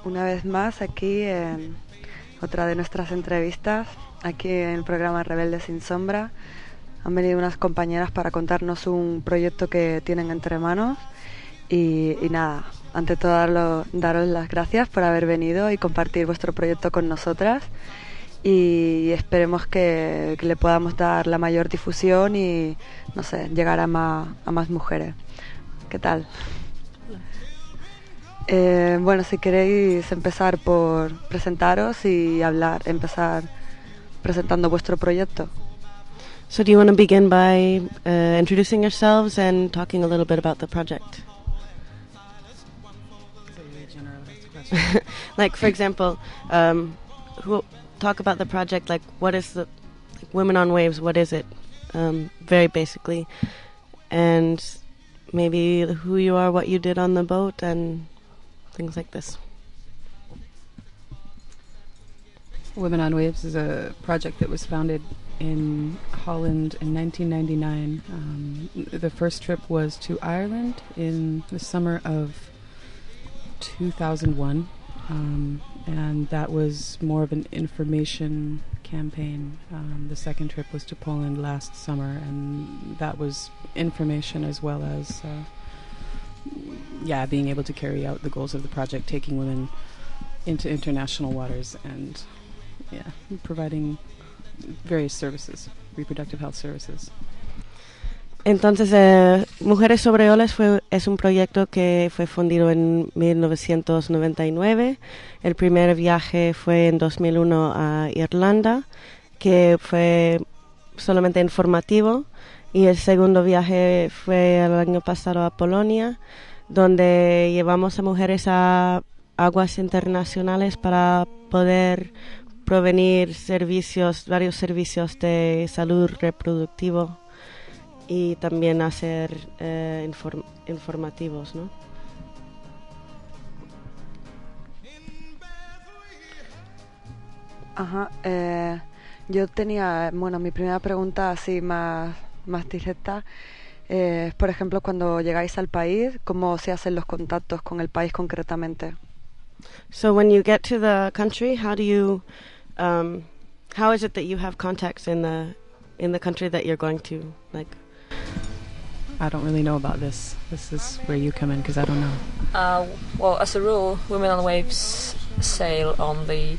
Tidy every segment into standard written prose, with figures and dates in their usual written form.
una vez más aquí en otra de nuestras entrevistas, aquí en el programa Rebelde sin Sombra. Han venido unas compañeras para contarnos un proyecto que tienen entre manos y nada, ante todo daros las gracias por haber venido y compartir vuestro proyecto con nosotras y esperemos que le podamos dar la mayor difusión y, no sé, llegar a más mujeres. ¿Qué tal? Bueno, si queréis empezar por presentaros y empezar presentando vuestro proyecto. So do you want to begin by introducing yourselves and talking a little bit about the project? Like, for example, who talk about the project, like what is the Women on Waves, what is it? Very basically. And maybe who you are, what you did on the boat, and things like this. Women on Waves is a project that was founded in Holland in 1999. The first trip was to Ireland in the summer of 2001, and that was more of an information campaign. The second trip was to Poland last summer, and that was information as well as being able to carry out the goals of the project, taking women into international waters and providing various services, reproductive health services. Entonces, Mujeres sobre Olas es un proyecto que fue fundido en 1999. El primer viaje fue en 2001 a Irlanda, que fue solamente informativo, y el segundo viaje fue el año pasado a Polonia, donde llevamos a mujeres a aguas internacionales para poder provenir varios servicios de salud reproductivo y también hacer informativos, ¿no? Ajá. Yo tenía, mi primera pregunta así más directa es, por ejemplo, cuando llegáis al país, ¿cómo se hacen los contactos con el país concretamente? So when you get to the country, how is it that you have contacts in the country that you're going to, like? I don't really know about this. This is where you come in, because I don't know. Well, as a rule, Women on Waves sail on the,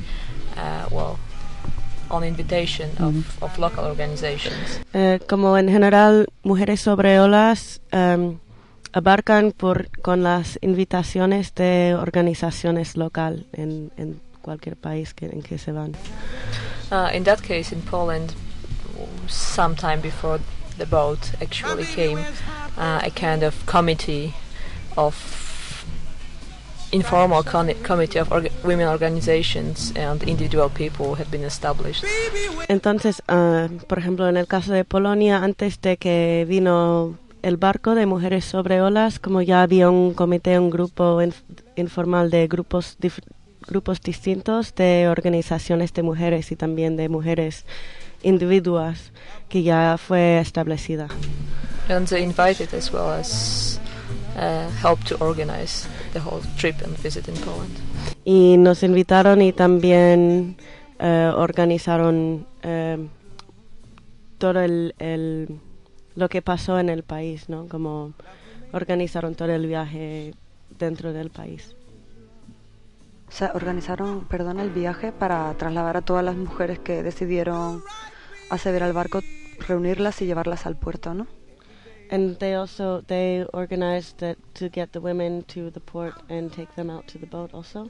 on invitation of local organizations. Como en general, Mujeres sobre Olas abarcan con las invitaciones de organizaciones local en cualquier país en que se van. In that case, in Poland, sometime before the boat actually came, a kind of committee of informal committee of women organizations and individual people had been established. Entonces, por ejemplo, en el caso de Polonia, antes de que vino el barco de Mujeres sobre Olas, como ya había un comité, un grupo informal de grupos distintos de organizaciones de mujeres y también de mujeres individuas que ya fue establecida. And they invited as well as helped to organize the whole trip and visit in Poland. Y nos invitaron y también organizaron todo lo que pasó en el país, ¿no? Como organizaron todo el viaje dentro del país. O sea, organizaron, el viaje para trasladar a todas las mujeres que decidieron acceder al barco, reunirlas y llevarlas al puerto, ¿no? And they organized to get the women to the port and take them out to the boat also?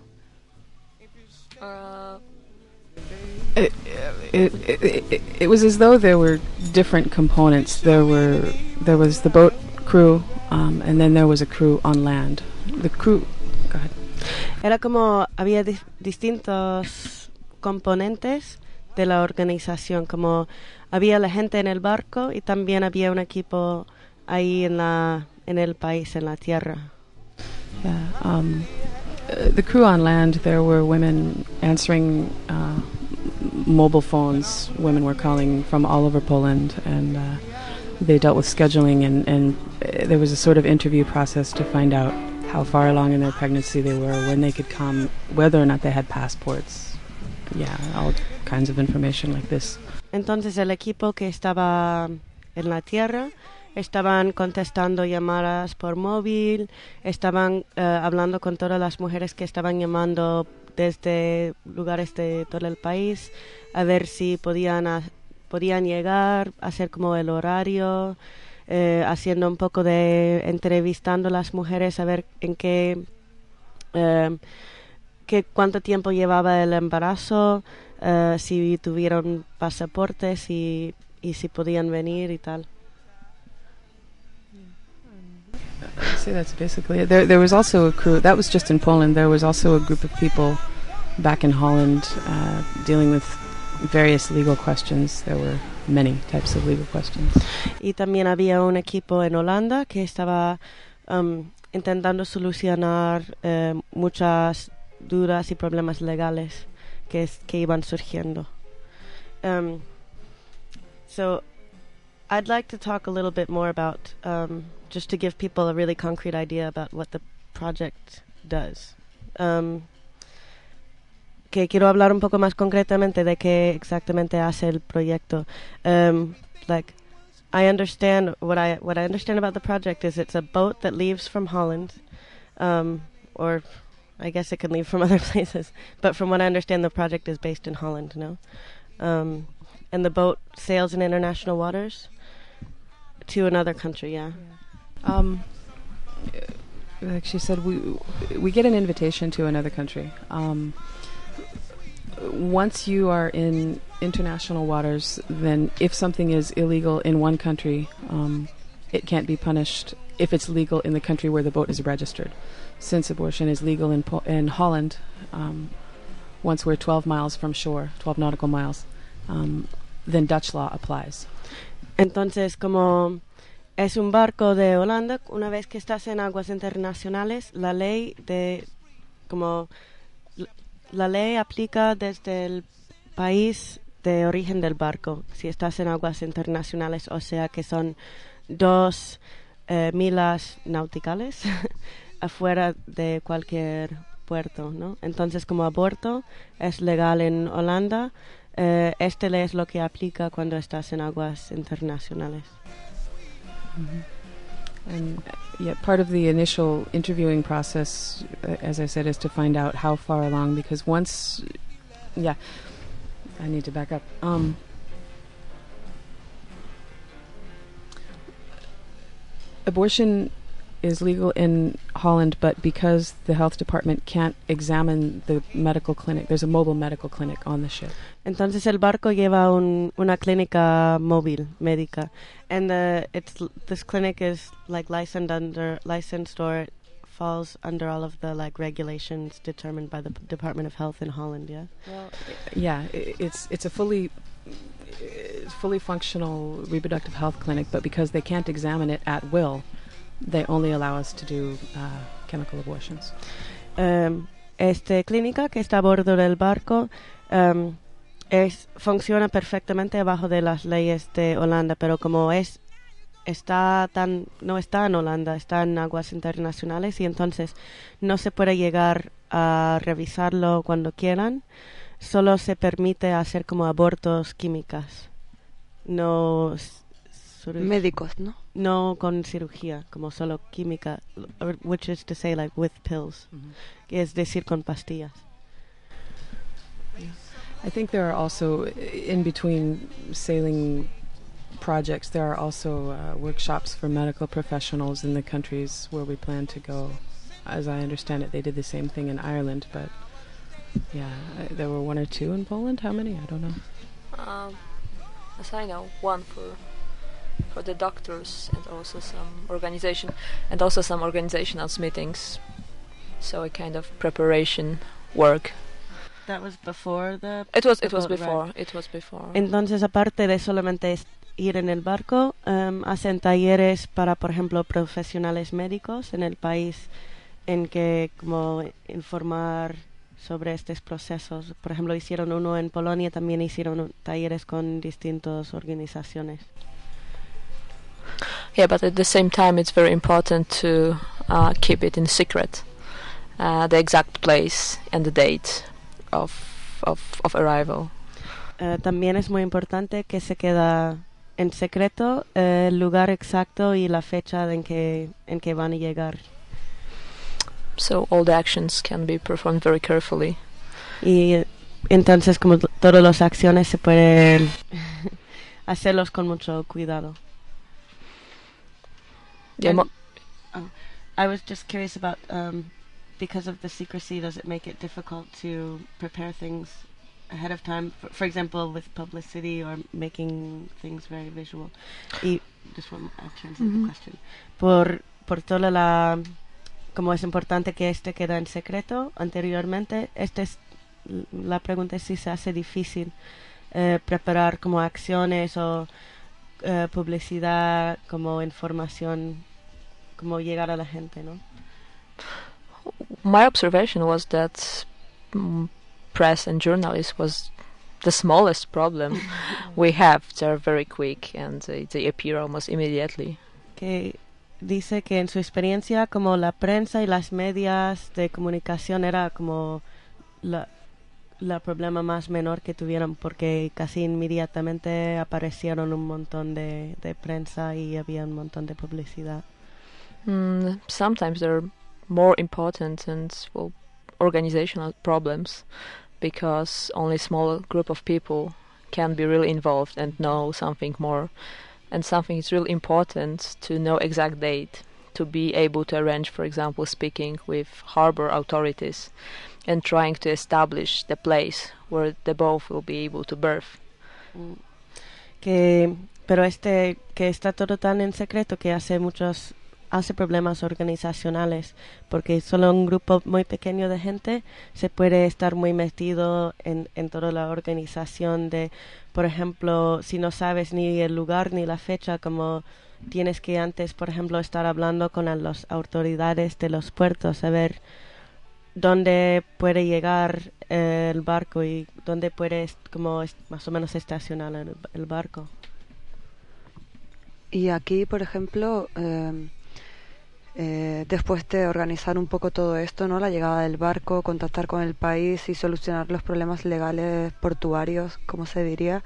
It was as though there were different components. There was the boat crew, and then there was a crew on land. The crew... Go ahead. Era como había distintos componentes de la organización, como había la gente en el barco y también había un equipo ahí en el país, en la tierra. Yeah, the crew on land, there were women answering mobile phones. Women were calling from all over Poland, and they dealt with scheduling, and there was a sort of interview process to find out how far along in their pregnancy they were, when they could come, whether or not they had passports. Yeah, all kinds of information like this. Entonces el equipo que estaba en la tierra estaban contestando llamadas por móvil, estaban hablando con todas las mujeres que estaban llamando desde lugares de todo el país a ver si podían llegar, hacer como el horario, haciendo un poco de entrevistando a las mujeres a ver en cuánto tiempo llevaba el embarazo, si tuvieron pasaportes y si podían venir y tal. So that's basically it. There was also a crew, that was just in Poland, there was also a group of people back in Holland dealing with various legal questions. There were many types of legal questions. Y también había un equipo en Holanda que estaba intentando solucionar muchas dudas y problemas legales que iban surgiendo. So I'd like to talk a little bit more about, just to give people a really concrete idea about what the project does. Que quiero hablar un poco más concretamente de qué exactamente hace el proyecto. Like, I understand what I understand about the project is it's a boat that leaves from Holland, or I guess it can leave from other places. But from what I understand, the project is based in Holland, no? And the boat sails in international waters to another country, yeah. Like she said, we get an invitation to another country. Once you are in international waters, then if something is illegal in one country, it can't be punished if it's legal in the country where the boat is registered. Since abortion is legal in Holland, once we're 12 miles from shore, 12 nautical miles, then Dutch law applies. Entonces, como es un barco de Holanda, una vez que estás en aguas internacionales, la ley aplica desde el país de origen del barco, si estás en aguas internacionales, o sea que son 2 millas nauticales afuera de cualquier puerto, ¿no? Entonces, como aborto es legal en Holanda, este ley es lo que aplica cuando estás en aguas internacionales. Mm-hmm. And yeah, part of the initial interviewing process, as I said, is to find out how far along, because once, yeah, I need to back up. Abortion is legal in Holland, but because the health department can't examine the medical clinic, there's a mobile medical clinic on the ship. Entonces el barco lleva una clínica móvil médica, and this clinic is like licensed or falls under all of the like regulations determined by the Department of Health in Holland. Yeah. Well, yeah, it's a fully functional reproductive health clinic, but because they can't examine it at will, they only allow us to do chemical abortions. Esta clínica que está a bordo del barco funciona perfectamente bajo de las leyes de Holanda, pero como no está en Holanda, está en aguas internacionales y entonces no se puede llegar a revisarlo cuando quieran. Solo se permite hacer como abortos químicas, no médicos, ¿no? No con cirugía, como solo química, which is to say like with pills, es decir, con pastillas. I think there are also, in between sailing projects, there are also workshops for medical professionals in the countries where we plan to go. As I understand it, they did the same thing in Ireland, but yeah, there were 1 or 2 in Poland. How many? I don't know. As I know, 1 for the doctors and also some organizational meetings. So a kind of preparation work. That was before the... It was before. Right. It was before. Entonces, aparte de solamente ir en el barco, hacen talleres para, por ejemplo, profesionales médicos en el país en que como informar sobre estos procesos. Por ejemplo, hicieron uno en Polonia, también hicieron talleres con distintas organizaciones. Yeah, but at the same time, it's very important to keep it in secret, the exact place and the date of arrival. También es muy importante que se queda en secreto el lugar exacto y la fecha en que van a llegar. So all the actions can be performed very carefully. Y entonces como todas las acciones se pueden hacerlos con mucho cuidado. Yeah, I was just curious about because of the secrecy, does it make it difficult to prepare things ahead of time? For example, with publicity or making things very visual. Y just one more, translate the question. Por toda la, como es importante que queda en secreto anteriormente, la pregunta es si se hace difícil preparar como acciones o publicidad, como información, como llegar a la gente, ¿no? My observation was that press and journalists was the smallest problem we have. They're very quick and they appear almost immediately. Que dice que en su experiencia como la prensa y las medias de comunicación era como la problema más menor que tuvieron, porque casi inmediatamente aparecieron un montón de prensa y había un montón de publicidad. Sometimes they're more important and organizational problems, because only a small group of people can be really involved and know something more, and something is really important to know exact date, to be able to arrange, for example, speaking with harbor authorities and trying to establish the place where the boat will be able to berth. Pero que está todo tan en secreto que hace problemas organizacionales, porque solo un grupo muy pequeño de gente se puede estar muy metido en toda la organización de, por ejemplo, si no sabes ni el lugar ni la fecha, como tienes que antes, por ejemplo, estar hablando con las autoridades de los puertos, saber dónde puede llegar el barco y dónde puede como más o menos estacionar el barco. Y aquí, por ejemplo, después de organizar un poco todo esto, ¿no? La llegada del barco, contactar con el país y solucionar los problemas legales portuarios, como se diría,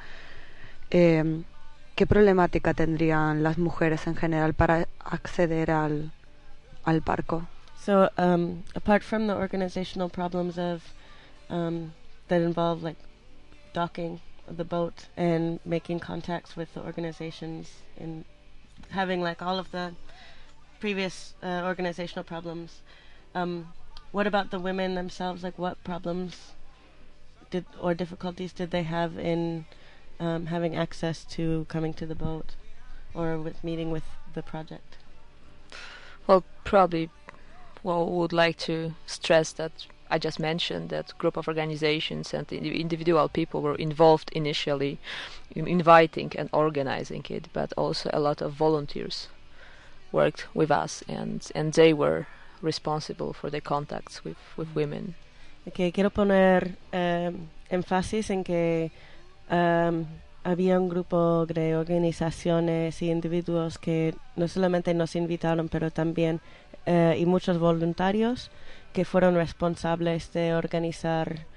¿qué problemática tendrían las mujeres en general para acceder al barco? So, apart from the organizational problems of that involve like docking the boat and making contacts with the organizations and having like all of the previous organizational problems, what about the women themselves? Like, what problems or difficulties did they have in having access to coming to the boat or with meeting with the project? Well, probably, would like to stress that I just mentioned that group of organizations and individual people were involved initially in inviting and organizing it, but also a lot of volunteers worked with us, and they were responsible for the contacts with women. Okay, quiero poner énfasis en que había un grupo de organizaciones y individuos que no solamente nos invitaron, pero también y muchos voluntarios que fueron responsables de organizar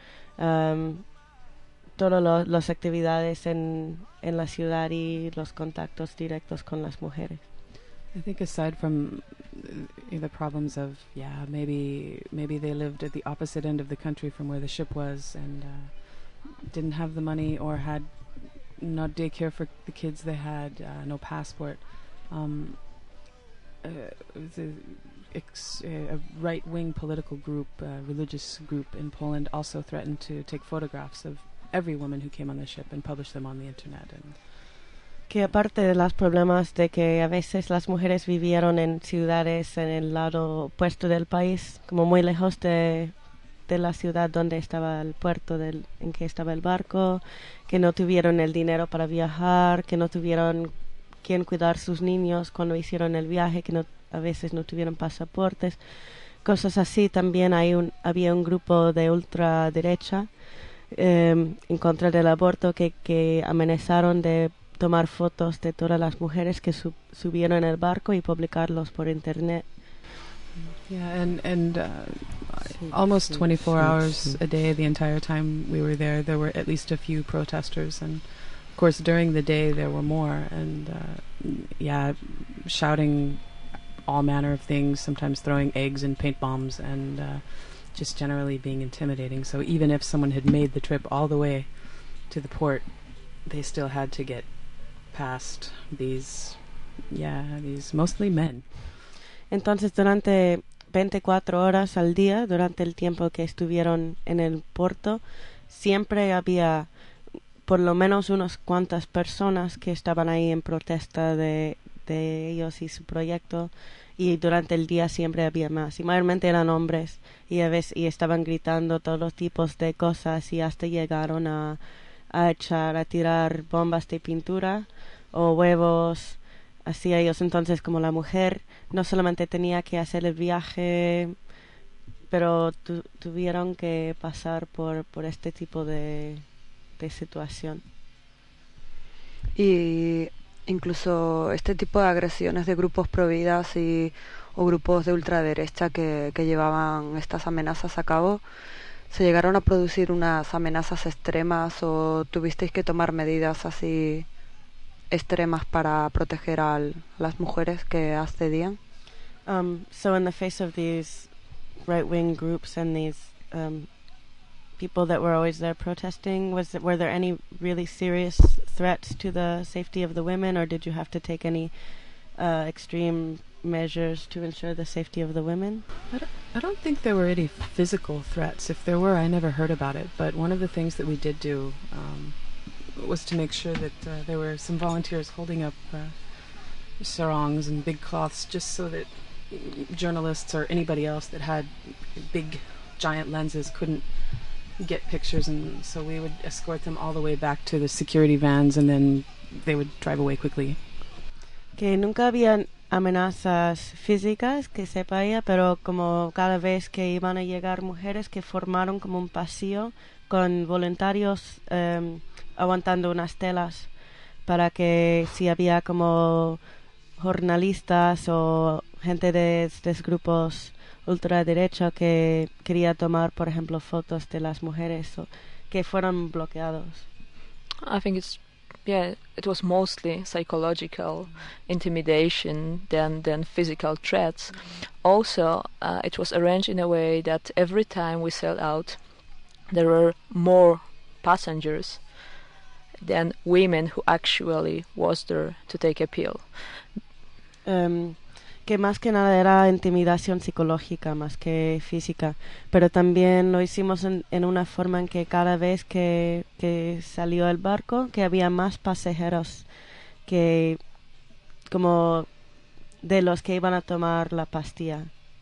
todas las actividades en la ciudad y los contactos directos con las mujeres. I think aside from the problems of maybe they lived at the opposite end of the country from where the ship was and didn't have the money or had not daycare for the kids they had, no passport. A right-wing political group, religious group in Poland also threatened to take photographs of every woman who came on the ship and publish them on the internet. And que aparte de los problemas de que a veces las mujeres vivieron en ciudades en el lado opuesto del país, como muy lejos de la ciudad donde estaba el puerto en que estaba el barco, que no tuvieron el dinero para viajar, que no tuvieron quien cuidar sus niños cuando hicieron el viaje, que a veces no tuvieron pasaportes, cosas así. También había un grupo de ultraderecha en contra del aborto que amenazaron de tomar fotos de todas las mujeres que subieron el barco y publicarlos por internet. Yeah, and almost 24 hours a day, the entire time we were there were at least a few protesters, and of course during the day there were more, and shouting all manner of things, sometimes throwing eggs and paint bombs, and just generally being intimidating. So even if someone had made the trip all the way to the port, they still had to get past these mostly men. Entonces, durante 24 horas al día, durante el tiempo que estuvieron en el puerto, siempre había por lo menos unas cuantas personas que estaban ahí en protesta de ellos y su proyecto, y durante el día siempre había más, y mayormente eran hombres, y estaban gritando todos tipos de cosas, y hasta llegaron a tirar bombas de pintura o huevos hacia ellos. Entonces, como la mujer no solamente tenía que hacer el viaje, pero tuvieron que pasar por este tipo de situación. Y incluso este tipo de agresiones de grupos providas o grupos de ultraderecha que llevaban estas amenazas a cabo, ¿se llegaron a producir unas amenazas extremas o tuvisteis que tomar medidas así extremas para proteger a las mujeres que accedían? So in the face of these right-wing groups and these people that were always there protesting, were there any really serious threats to the safety of the women, or did you have to take any extreme measures to ensure the safety of the women? I don't think there were any physical threats. If there were, I never heard about it. But one of the things that we did do was to make sure that there were some volunteers holding up sarongs and big cloths, just so that journalists or anybody else that had big, giant lenses couldn't get pictures, and so we would escort them all the way back to the security vans, and then they would drive away quickly. Que nunca habían amenazas físicas que sepa ella, pero como cada vez que iban a llegar mujeres, que formaron como un pasillo con voluntarios aguantando unas telas para que si había como jornalistas o gente de estos grupos ultraderecha que quería tomar, por ejemplo, fotos de las mujeres que fueron bloqueados. I think it was mostly psychological intimidation than physical threats. Also, it was arranged in a way that every time we sailed out, there were more passengers than women who actually was there to take a pill. Que más que nada era intimidación psicológica más que física, pero también lo hicimos en una forma en que cada vez que salió el barco, que había más pasajeros que como de los que iban a tomar la pastilla.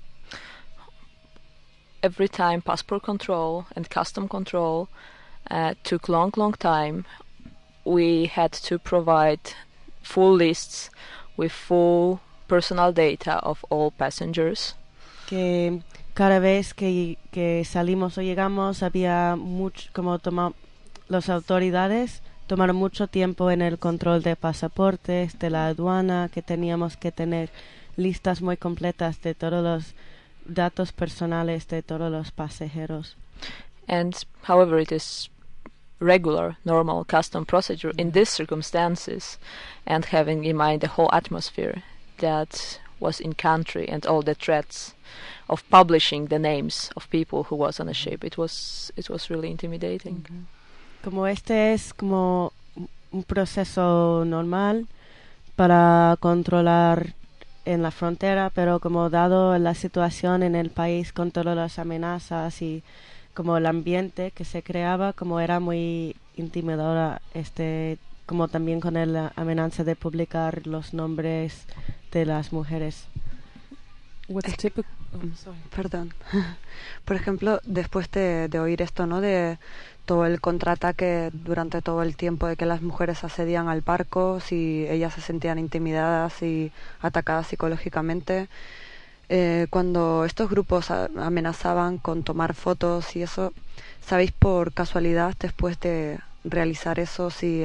Every time passport control and custom control took long time, we had to provide full lists with full personal data of all passengers. Que cada vez que salimos o llegamos había mucho, como las autoridades tomaron mucho tiempo en el control de pasaportes, de la aduana, que teníamos que tener listas muy completas de todos los datos personales de todos los pasajeros. And however, it is regular, normal custom procedure in these circumstances, and having in mind the whole atmosphere that was in country and all the threats of publishing the names of people who was on the ship, it was really intimidating. Como este es como un proceso normal para controlar en la frontera, pero como dado la situación en el país con todas las amenazas y como el ambiente que se creaba, como era muy intimidadora, como también con la amenaza de publicar los nombres de las mujeres. What's typical? Perdón. Por ejemplo, después de oír esto, ¿no? De todo el contraataque durante todo el tiempo de que las mujeres accedían al barco, si ellas se sentían intimidadas y atacadas psicológicamente, cuando estos grupos amenazaban con tomar fotos y eso, ¿sabéis por casualidad después de realizar eso si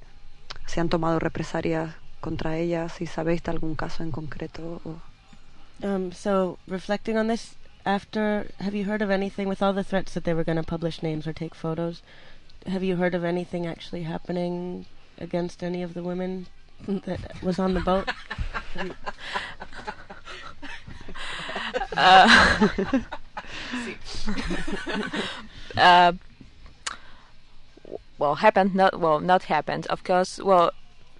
se han tomado represalias contra ellas, si sabéis de algún caso en concreto? So, reflecting on this, have you heard of anything with all the threats that they were going to publish names or take photos? Have you heard of anything actually happening against any of the women that was on the boat? Well, not happened. Of course. Well,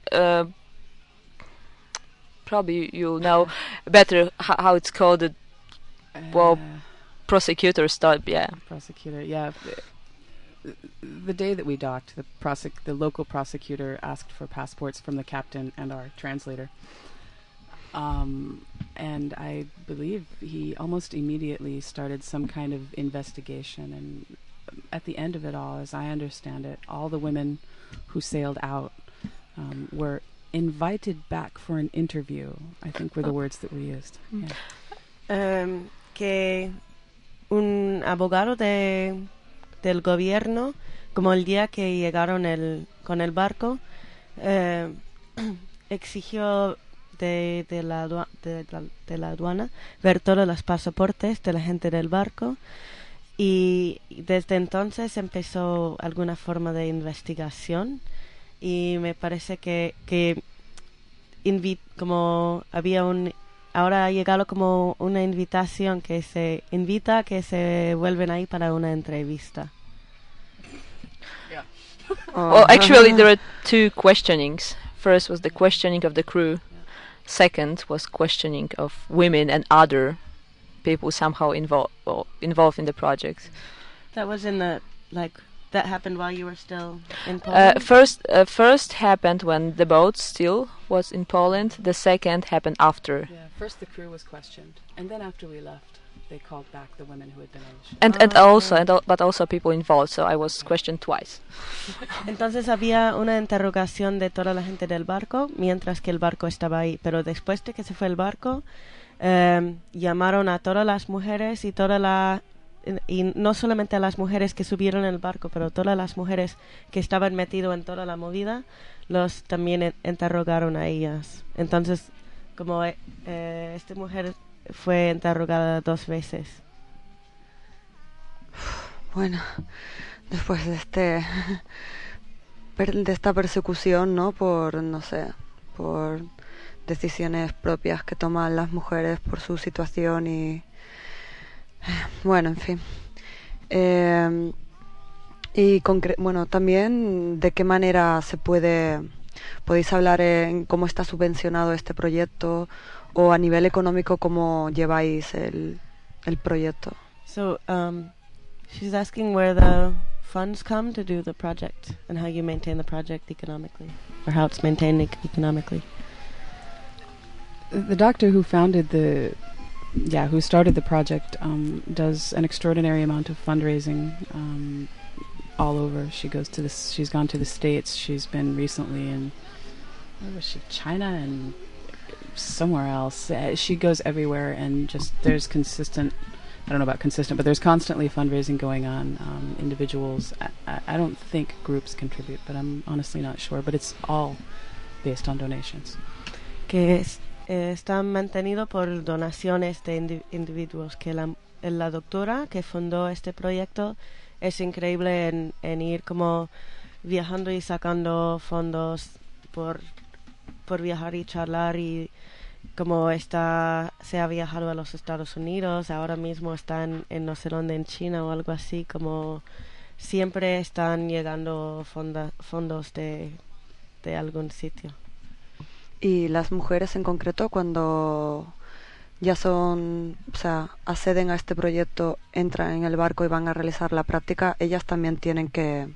probably you'll know better how it's called. Prosecutor start. Yeah. Prosecutor. Yeah. The day that we docked, the local prosecutor asked for passports from the captain and our translator. And I believe he almost immediately started some kind of investigation. And at the end of it all, as I understand it, all the women who sailed out were invited back for an interview, I think were the words that were used. Yeah. Que un abogado del gobierno, como el día que llegaron con el barco, exigió de la aduana ver todos los pasaportes de la gente del barco, y desde entonces empezó alguna forma de investigación, y me parece que como había ahora ha llegado como una invitación que se invita a que se vuelven ahí para una entrevista. Yeah. Well, actually, there are two questionings. First was the questioning of the crew. Second was questioning of women and other people somehow involved in the project. That was that happened while you were still in Poland? First happened when the boat still was in Poland. The second happened after. Yeah, first the crew was questioned, and then after we left, they called back the women who had been on the ship. But also people involved, so I was questioned twice. Entonces había una interrogación de toda la gente del barco mientras que el barco estaba ahí, pero después de que se fue el barco, llamaron a todas las mujeres y no solamente a las mujeres que subieron el barco, pero todas las mujeres que estaban metidas en toda la movida, los también interrogaron a ellas. Entonces, como esta mujer fue interrogada 2 veces. Bueno, después de esta persecución, ¿no? Por decisiones propias que toman las mujeres por su situación y bueno, en fin. Y también de qué manera podéis hablar en cómo está subvencionado este proyecto, o a nivel económico cómo lleváis el proyecto. So, she's asking where the funds come to do the project and how you maintain the project economically, or how it's maintained economically. The doctor who founded who started the project does an extraordinary amount of fundraising all over. She's gone to the States. She's been recently in China and somewhere else. She goes everywhere, and there's consistent. I don't know about consistent, but there's constantly fundraising going on. Individuals, I don't think groups contribute, but I'm honestly not sure. But it's all based on donations. Que está mantenido por donaciones de individuos, que la doctora que fundó este proyecto es increíble en ir como viajando y sacando fondos por viajar y charlar, y como se ha viajado a los Estados Unidos, ahora mismo están en no sé dónde, en China o algo así, como siempre están llegando fondos de algún sitio. Y las mujeres en concreto, cuando ya acceden a este proyecto, entran en el barco y van a realizar la práctica, ellas también tienen que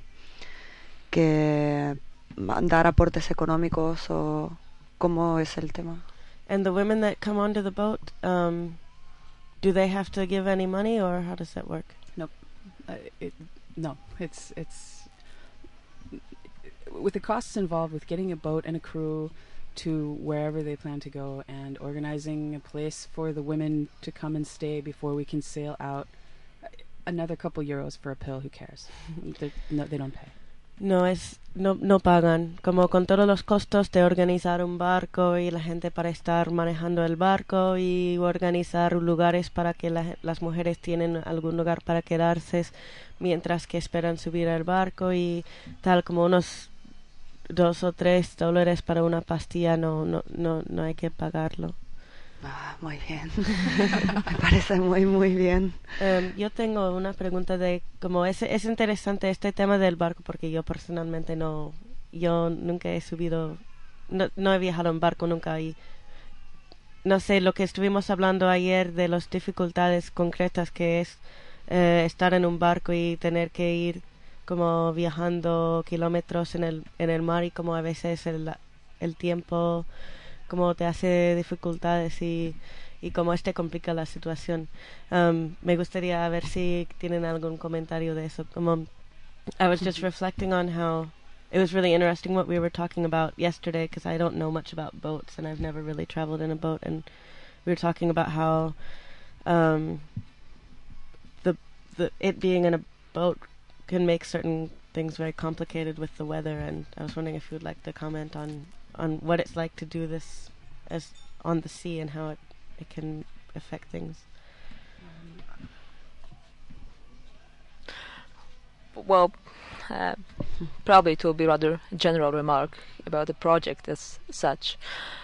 dar aportes económicos, o cómo es el tema. And the women that come onto the boat, do they have to give any money, or how does that work? Nope. No, it's with the costs involved with getting a boat and a crew to wherever they plan to go, and organizing a place for the women to come and stay before we can sail out. Another couple euros for a pill, who cares? They don't pay. No pagan, como con todos los costos de organizar un barco y la gente para estar manejando el barco y organizar lugares para que las mujeres tienen algún lugar para quedarse mientras que esperan subir al barco y tal, como unos $2 o $3 para una pastilla no hay que pagarlo. Muy bien. Me parece muy bien. Yo tengo una pregunta de como es interesante este tema del barco porque yo personalmente yo nunca he subido, no he viajado en barco nunca y no sé, lo que estuvimos hablando ayer de las dificultades concretas que es estar en un barco y tener que ir como viajando kilómetros en el mar y como a veces el tiempo como te hace dificultades y cómo complica la situación. Me gustaría ver si tienen algún comentario de eso. Como I was just reflecting on how it was really interesting what we were talking about yesterday because I don't know much about boats and I've never really traveled in a boat, and we were talking about how it being in a boat can make certain things very complicated with the weather, and I was wondering if you would like to comment on what it's like to do this as on the sea and how it can affect things. Well, probably it will be rather a general remark about the project as such.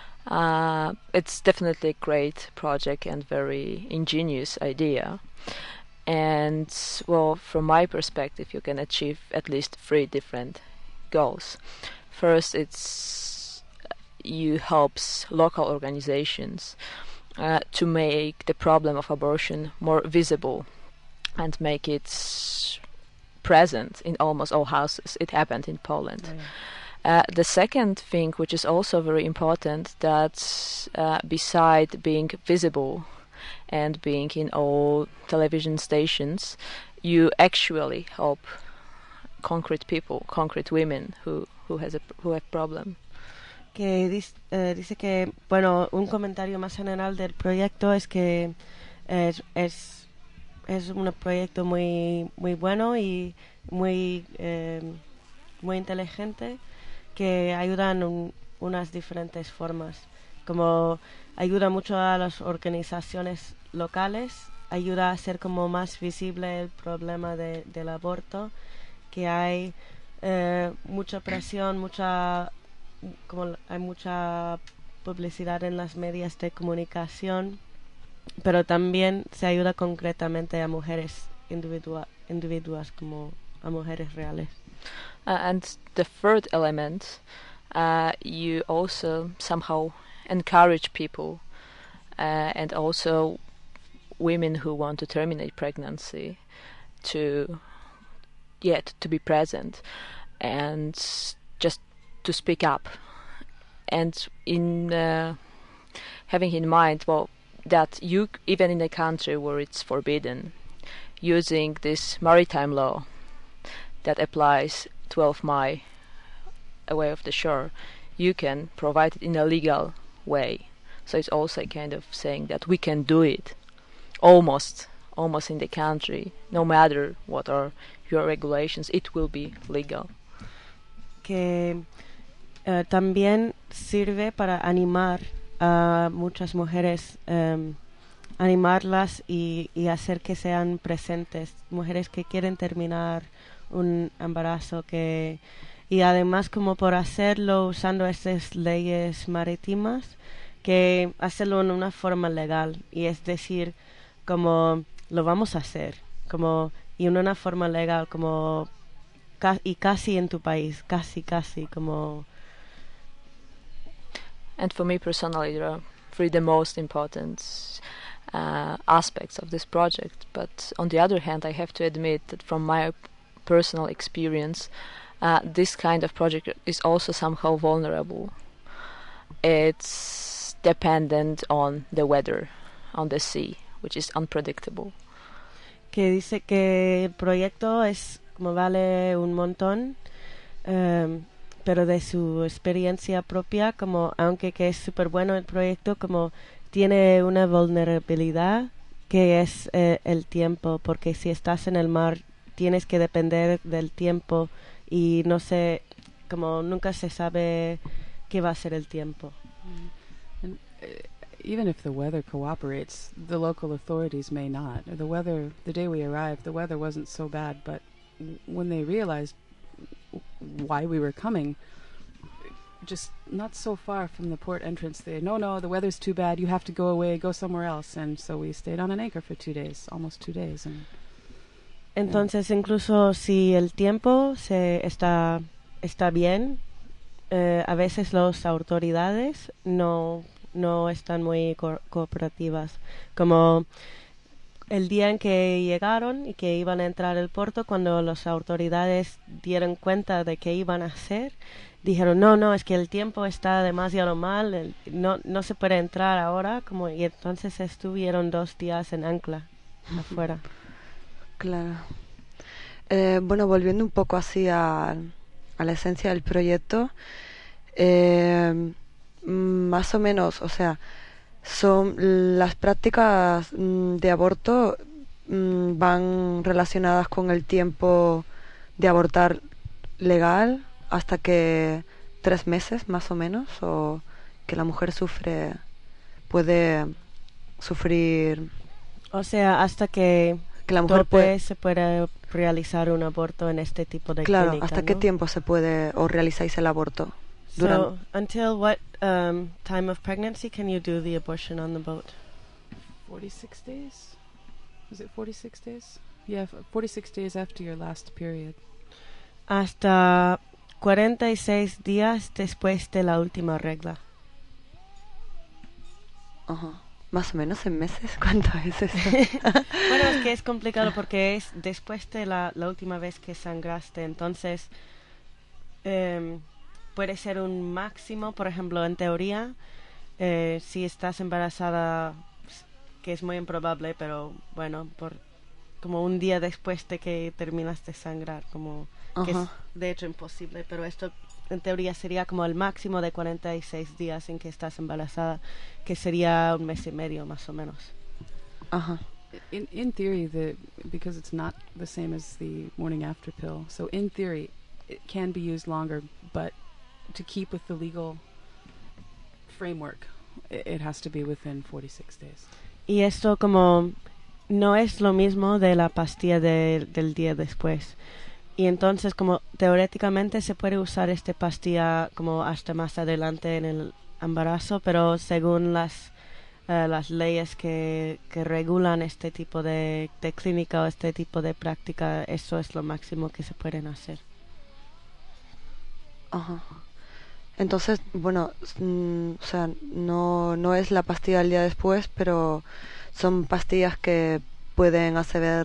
It's definitely a great project and very ingenious idea. And, well, from my perspective, you can achieve at least 3 different goals. First, you helps local organizations to make the problem of abortion more visible and make it present in almost all houses. It happened in Poland. The second thing, which is also very important, that beside being visible and being in all television stations, you actually help concrete people, concrete women who have problem. Que dice que, bueno, un comentario más general del proyecto es que es un proyecto muy bueno y muy inteligente que ayuda en unas diferentes formas, como ayuda mucho a las organizaciones locales, ayuda a hacer como más visible el problema del aborto, que hay mucha presión, hay mucha publicidad en las medios de comunicación, pero también se ayuda concretamente a mujeres individuas como a mujeres reales. And the third element, you also somehow encourage people and also women who want to terminate pregnancy to be present and just to speak up, and in having in mind, well, that you, even in a country where it's forbidden, using this maritime law that applies 12 miles away of the shore, you can provide it in a legal way. So it's also a kind of saying that we can do it almost in the country, no matter what are your regulations, it will be legal. Que también sirve para animar a muchas mujeres, animarlas y hacer que sean presentes, mujeres que quieren terminar un embarazo, y además como por hacerlo usando estas leyes marítimas, que hacerlo en una forma legal, y es decir, como lo vamos a hacer, como y en una forma legal, como y casi en tu país, casi como. And for me personally, there are 3 the most important aspects of this project. But on the other hand, I have to admit that from my personal experience, this kind of project is also somehow vulnerable. It's dependent on the weather, on the sea, which is unpredictable. Que dice que el proyecto como vale un montón, pero de su experiencia propia, como aunque que es súper bueno el proyecto, como tiene una vulnerabilidad que es el tiempo, porque si estás en el mar tienes que depender del tiempo y no sé, como nunca se sabe qué va a ser el tiempo. And even if the weather cooperates, the local authorities may not. The day we arrived, the weather wasn't so bad, but when they realized why we were coming, just not so far from the port entrance, no, the weather's too bad, you have to go away, go somewhere else. And so we stayed on an anchor for 2 days, almost 2 days. And entonces, incluso si el tiempo está bien, a veces las autoridades no están muy cooperativas. Como el día en que llegaron y que iban a entrar al puerto, cuando las autoridades dieron cuenta de qué iban a hacer, dijeron, no, es que el tiempo está demasiado mal, no se puede entrar ahora, y entonces estuvieron 2 días en ancla afuera. Claro. Bueno, volviendo un poco así a la esencia del proyecto, más o menos, o sea, son las prácticas de aborto van relacionadas con el tiempo de abortar legal hasta que 3 meses más o menos, o que la mujer puede sufrir, o sea, hasta que la mujer se puede realizar un aborto en este tipo de claro, clínica, hasta ¿no? qué tiempo se puede o realizáis el aborto. So, until what time of pregnancy can you do the abortion on the boat? 46 days? Was it 46 days? Yeah, 46 days after your last period. Hasta 46 días después de la última regla. Ajá. Más o menos en meses, ¿cuánto es eso? Bueno, es que es complicado porque es después de la última vez que sangraste, entonces puede ser un máximo, por ejemplo, en teoría, si estás embarazada, que es muy improbable, pero bueno, por como un día después de que terminas de sangrar, como que es de hecho imposible, pero esto en teoría sería como el máximo de 46 días en que estás embarazada, que sería 1 mes y medio más o menos. Ajá. In theory, because it's not the same as the morning after pill, so in theory it can be used longer, but to keep with the legal framework, it has to be within 46 days. Y esto como no es lo mismo de la pastilla del día después. Y entonces, como teóricamente se puede usar esta pastilla como hasta más adelante en el embarazo, pero según las leyes que regulan este tipo de clínica o este tipo de práctica, eso es lo máximo que se pueden hacer. Ajá. Entonces, bueno, o sea, no es la pastilla del día después, pero son pastillas que pueden acceder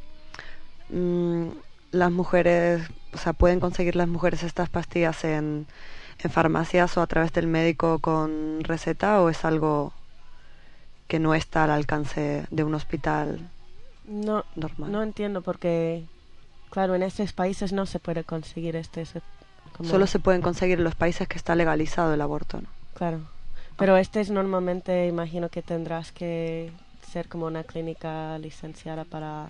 las mujeres, o sea, pueden conseguir las mujeres estas pastillas en farmacias o a través del médico con receta, o es algo que no está al alcance de un hospital normal. No entiendo porque, claro, en estos países no se puede conseguir solo se pueden conseguir en los países que está legalizado el aborto, ¿no? Claro, pero es normalmente, imagino que tendrás que ser como una clínica licenciada para...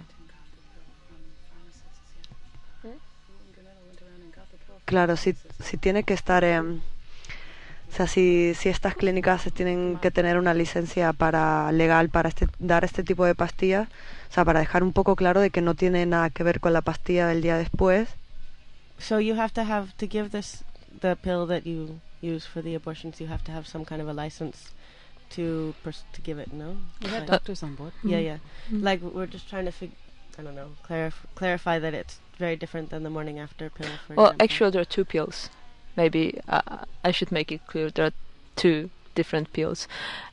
Claro, si tiene que estar o sea, si estas clínicas tienen que tener una licencia legal para dar este tipo de pastillas, o sea, para dejar un poco claro de que no tiene nada que ver con la pastilla del día después. So you have to give the pill that you use for the abortions, you have to have some kind of a license to give it, no? We had doctors on board. Yeah. Like, we're just trying to clarify that it's very different than the morning after pill, for example. Actually there are 2 pills. Maybe I should make it clear there are 2 different pills.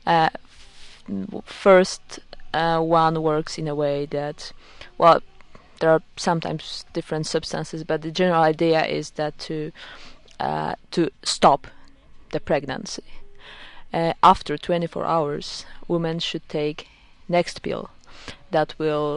First, one works in a way that, well, there are sometimes different substances, but the general idea is that to stop the pregnancy. After 24 hours, women should take next pill that will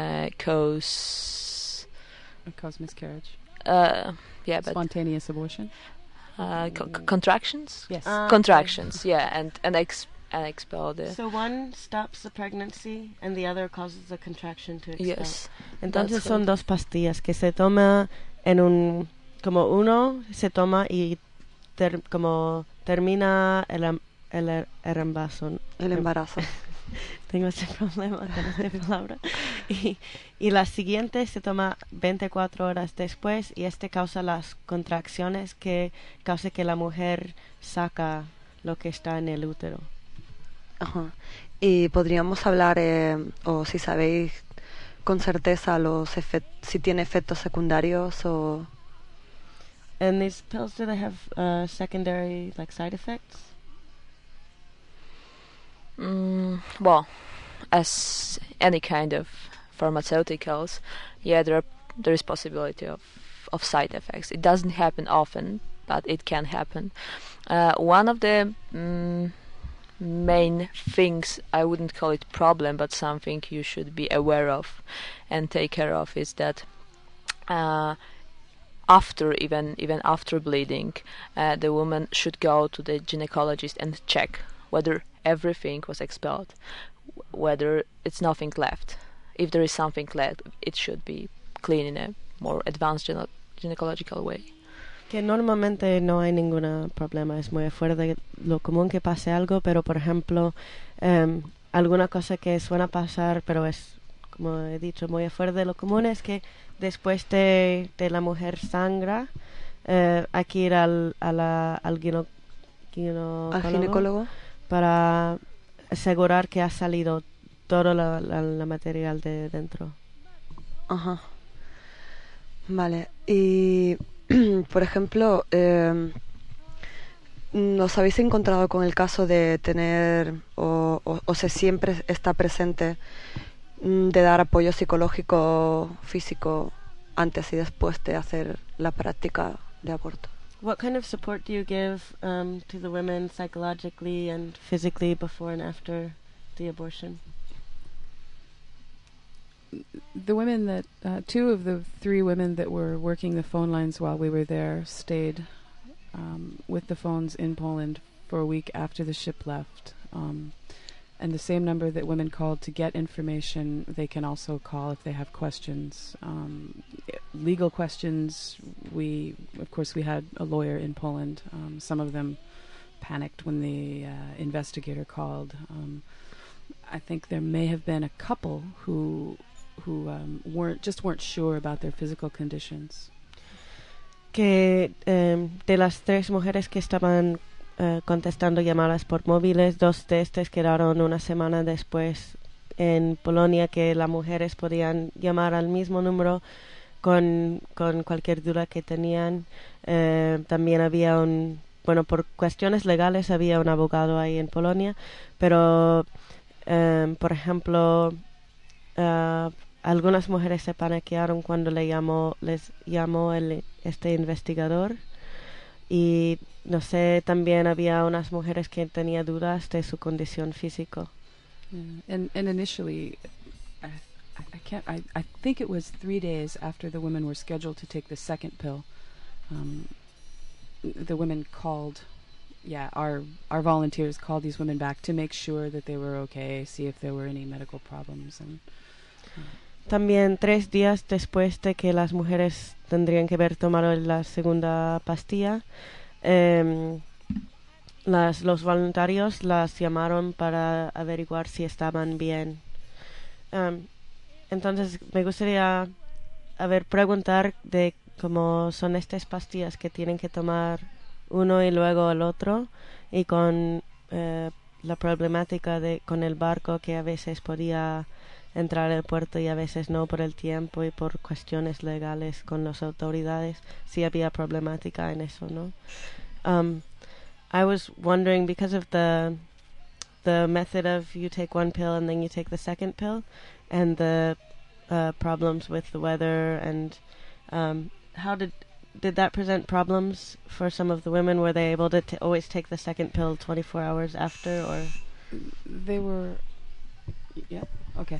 cause miscarriage. Spontaneous abortion. Contractions. Yes. Contractions. Okay. Yeah, and expel the. So one stops the pregnancy and the other causes a contraction to expel. Yes. Entonces son 2 pastillas que se toma en como uno se toma y como termina el embarazo. El embarazo. Tengo ese problema con esta palabra. Y la siguiente se toma 24 horas después y causa las contracciones que causa que la mujer saca lo que está en el útero. Ajá. Y podríamos hablar, o si sabéis con certeza si tiene efectos secundarios o... And these pills, do they have secondary side effects? Well, as any kind of pharmaceuticals, yeah, there is possibility of side effects. It doesn't happen often, but it can happen. One of the main things, I wouldn't call it problem, but something you should be aware of and take care of is that even after bleeding, the woman should go to the gynecologist and check whether everything was expelled, whether it's nothing left. If there is something left, it should be clean in a more advanced gynecological way. Que normalmente no hay ningún problema, es muy fuera de lo común que pase algo, pero por ejemplo, alguna cosa que suena pasar, pero es, como he dicho, muy fuera de lo común, es que después de la mujer sangra, hay que ir al ginecólogo para asegurar que ha salido todo la material de dentro. Ajá. Vale. Y por ejemplo, ¿nos habéis encontrado con el caso de tener o se siempre está presente de dar apoyo psicológico, físico antes y después de hacer la práctica de aborto? What kind of support do you give to the women psychologically and physically before and after the abortion? The women that, 2 of the 3 women that were working the phone lines while we were there stayed with the phones in Poland for a week after the ship left. And the same number that women called to get information, they can also call if they have questions. Legal questions, of course we had a lawyer in Poland. Some of them panicked when the investigator called. I think there may have been a couple who weren't sure about their physical conditions. Que de las 3 mujeres que estaban contestando llamadas por móviles, 2 de estas quedaron una semana después en Polonia, que las mujeres podían llamar al mismo número con cualquier duda que tenían. También había por cuestiones legales había un abogado ahí en Polonia, pero por ejemplo, algunas mujeres se paniquearon cuando les llamó este investigador, y no sé, también había unas mujeres que tenían dudas de su condición física. And initially, I think it was 3 days after the women were scheduled to take the second pill, the women called. Our volunteers called these women back to make sure that they were okay, see if there were any medical problems. También 3 días después de que las mujeres tendrían que haber tomado la segunda pastilla, los voluntarios las llamaron para averiguar si estaban bien. Entonces me gustaría preguntar de cómo son estas pastillas que tienen que tomar uno y luego el otro, y con la problemática con el barco, que a veces podía entrar al puerto y a veces no por el tiempo y por cuestiones legales con las autoridades. Sí había problemática en eso, ¿no? I was wondering, because of the method of you take one pill and then you take the second pill, and the problems with the weather, and how did that present problems for some of the women? Were they able to always take the second pill 24 hours after, or? They were, yeah, okay.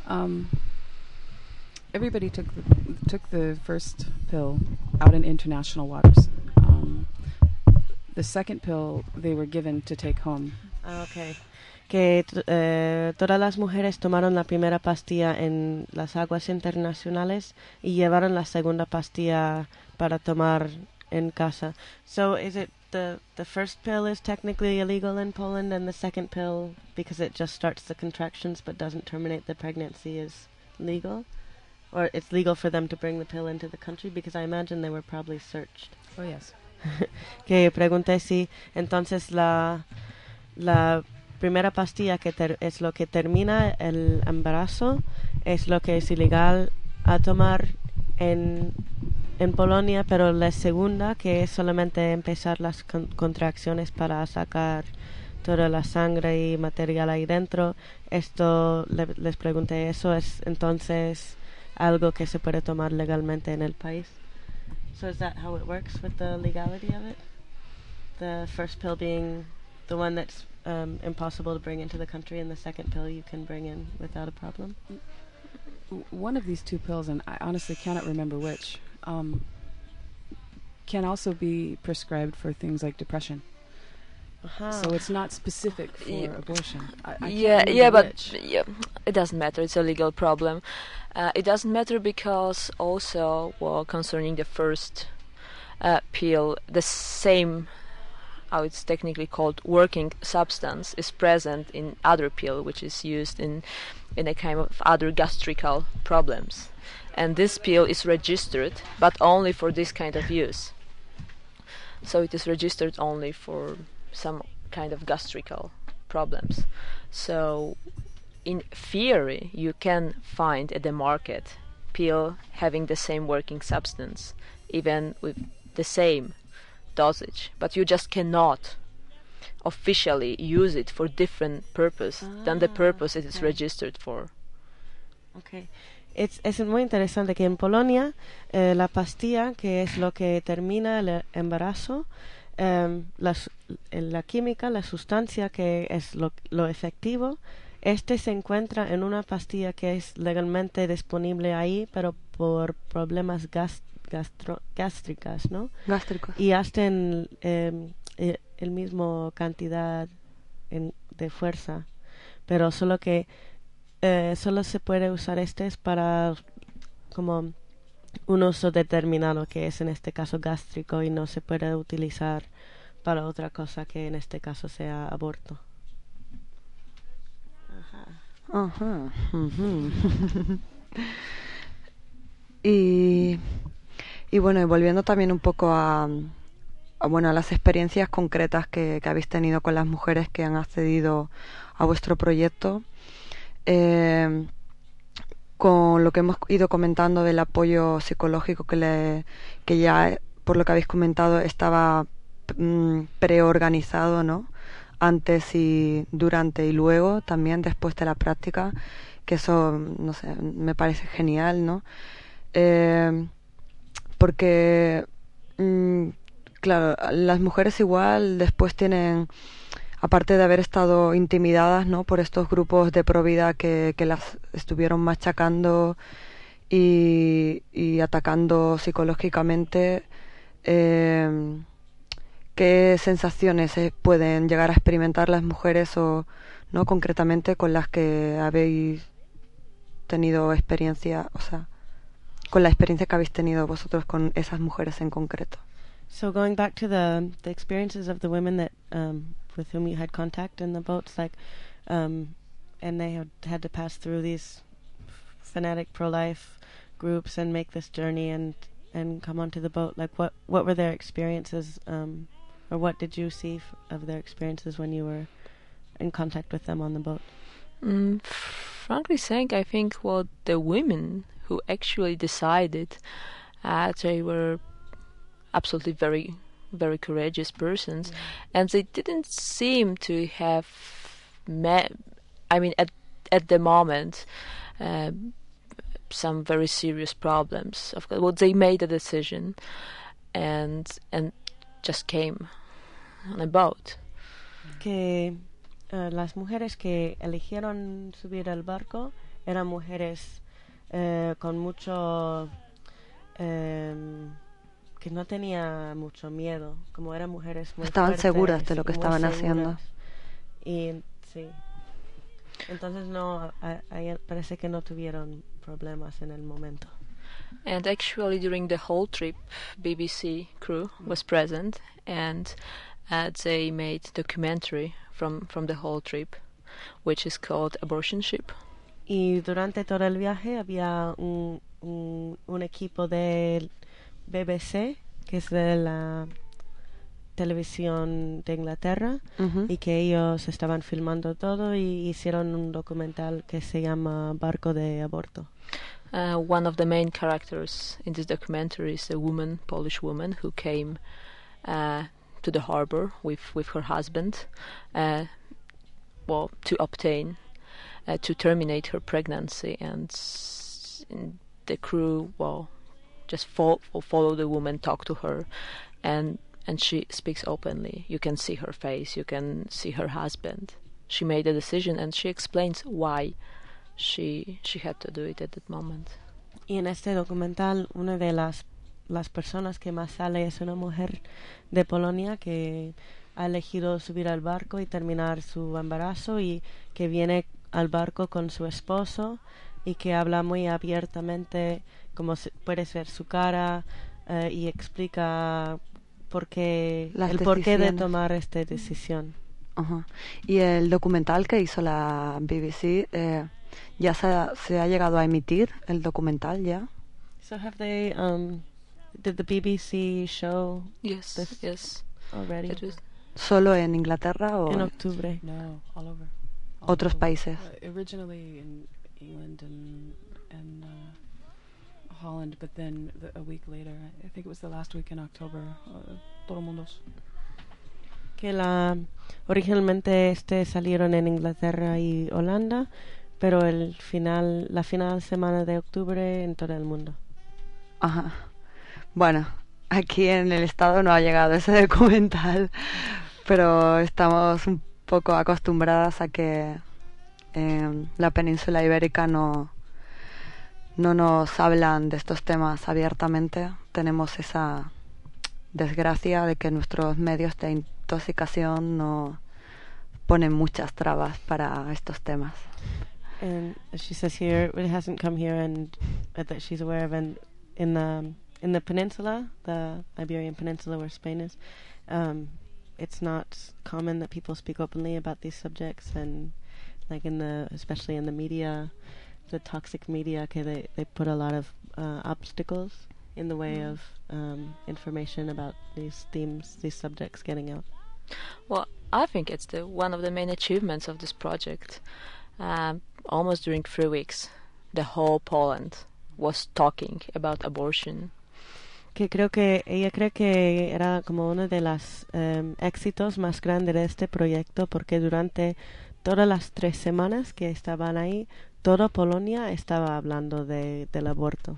Everybody took the first pill out in international waters. The second pill they were given to take home. Okay. que todas las mujeres tomaron la primera pastilla en las aguas internacionales y llevaron la segunda pastilla para tomar en casa. So is it the first pill is technically illegal in Poland and the second pill, because it just starts the contractions but doesn't terminate the pregnancy, is legal? Or it's legal for them to bring the pill into the country, because I imagine they were probably searched. Oh, yes. Que pregunté si entonces la primera pastilla que es lo que termina el embarazo, es lo que es ilegal a tomar en Polonia, pero la segunda, que es solamente empezar las contracciones para sacar toda la sangre y material ahí dentro, esto les pregunté, ¿eso es entonces algo que se puede tomar legalmente en el país? So is that how it works with the legality of it? The first pill being the one that's impossible to bring into the country, and the second pill you can bring in without a problem? One of these two pills, and I honestly cannot remember which, can also be prescribed for things like depression. So it's not specific for abortion. But it doesn't matter. It's a legal problem. It doesn't matter because also, well, concerning the first pill, the same, how it's technically called, working substance is present in other pill, which is used in a kind of other gastrical problems. And this pill is registered, but only for this kind of use. So it is registered only for some kind of gastrical problems. So in theory you can find at the market pill having the same working substance, even with the same dosage, but you just cannot officially use it for different purpose than the purpose it is registered for. Okay. Es muy interesante que en Polonia la pastilla, que es lo que termina el embarazo, la química, la sustancia que es lo efectivo, se encuentra en una pastilla que es legalmente disponible ahí, pero por problemas gástricas, ¿no? Gástricos. Y hasta en el mismo cantidad de fuerza, pero solo que solo se puede usar es para como un uso determinado, que es en este caso gástrico, y no se puede utilizar para otra cosa que en este caso sea aborto. Ajá. Y bueno, y volviendo también un poco a las experiencias concretas que habéis tenido con las mujeres que han accedido a vuestro proyecto, con lo que hemos ido comentando del apoyo psicológico que ya, por lo que habéis comentado, estaba preorganizado, ¿no? Antes y durante y luego, también después de la práctica, que eso, no sé, me parece genial, ¿no? Porque, claro, las mujeres igual después tienen, aparte de haber estado intimidadas, ¿no?, por estos grupos de provida que las estuvieron machacando y atacando psicológicamente, ¿qué sensaciones pueden llegar a experimentar las mujeres, o no concretamente con las que habéis tenido experiencia, o sea, con la experiencia que habéis tenido vosotros con esas mujeres en concreto? So going back to the experiences of the women that with whom you had contact in the boats, like, and they had to pass through these fanatic pro-life groups and make this journey and come onto the boat. Like, what were their experiences, or what did you see of their experiences when you were in contact with them on the boat? Frankly saying, I think the women who actually decided, they were absolutely very, very courageous persons, and they didn't seem to have at the moment some very serious problems. Of course, they made a decision and just came on a boat. Que las mujeres que eligieron subir al barco eran mujeres con mucho que no tenía mucho miedo, como eran mujeres muy estaban fuertes, seguras de lo que muy estaban seguras. haciendo. Y sí, Entonces no, parece que no tuvieron problemas en el momento. And actually, during the whole trip, BBC crew was present, and they made documentary from the whole trip, which is called Abortion Ship. Y durante todo el viaje había un equipo del BBC, que es de la televisión de Inglaterra, y que ellos estaban filmando todo y hicieron un documental que se llama Barco de Aborto. One of the main characters in this documentary is a woman, Polish woman, who came to the harbor with her husband, to obtain, to terminate her pregnancy, and the crew, just follow the woman, talk to her, and she speaks openly. You can see her face, you can see her husband. She made a decision, and she explains why she had to do it at that moment. Y en este documental, una de las personas que más sale es una mujer de Polonia que ha elegido subir al barco y terminar su embarazo, y que viene al barco con su esposo y que habla muy abiertamente, como puedes ver su cara, y explica el porqué de tomar esta decisión. Y el documental que hizo la BBC, ya se ha llegado a emitir el documental ya. So have they did the BBC show Yes already? ¿Solo en Inglaterra o en octubre? No, all over. Otros países. Originally in England and Holland, but then a week later, I think it was the last week in October, todo el mundo. Que originalmente salieron en Inglaterra y Holanda, pero la final semana de octubre en todo el mundo. Ajá. Bueno, aquí en el estado no ha llegado ese documental, pero estamos un poco acostumbradas a que en la península ibérica no nos hablan de estos temas abiertamente. Tenemos esa desgracia de que nuestros medios de intoxicación no ponen muchas trabas para estos temas. And she says here, it hasn't come here, and that she's aware of, and in the peninsula, the Iberian Peninsula where Spain is, it's not common that people speak openly about these subjects, and like especially in the media, the toxic media, they put a lot of obstacles in the way of information about these themes, these subjects getting out. Well, I think it's one of the main achievements of this project. Almost during 3 weeks, the whole Poland was talking about abortion. Que ella cree que era como uno de los éxitos más grandes de este proyecto, porque durante todas las 3 semanas que estaban ahí, toda Polonia estaba hablando del aborto.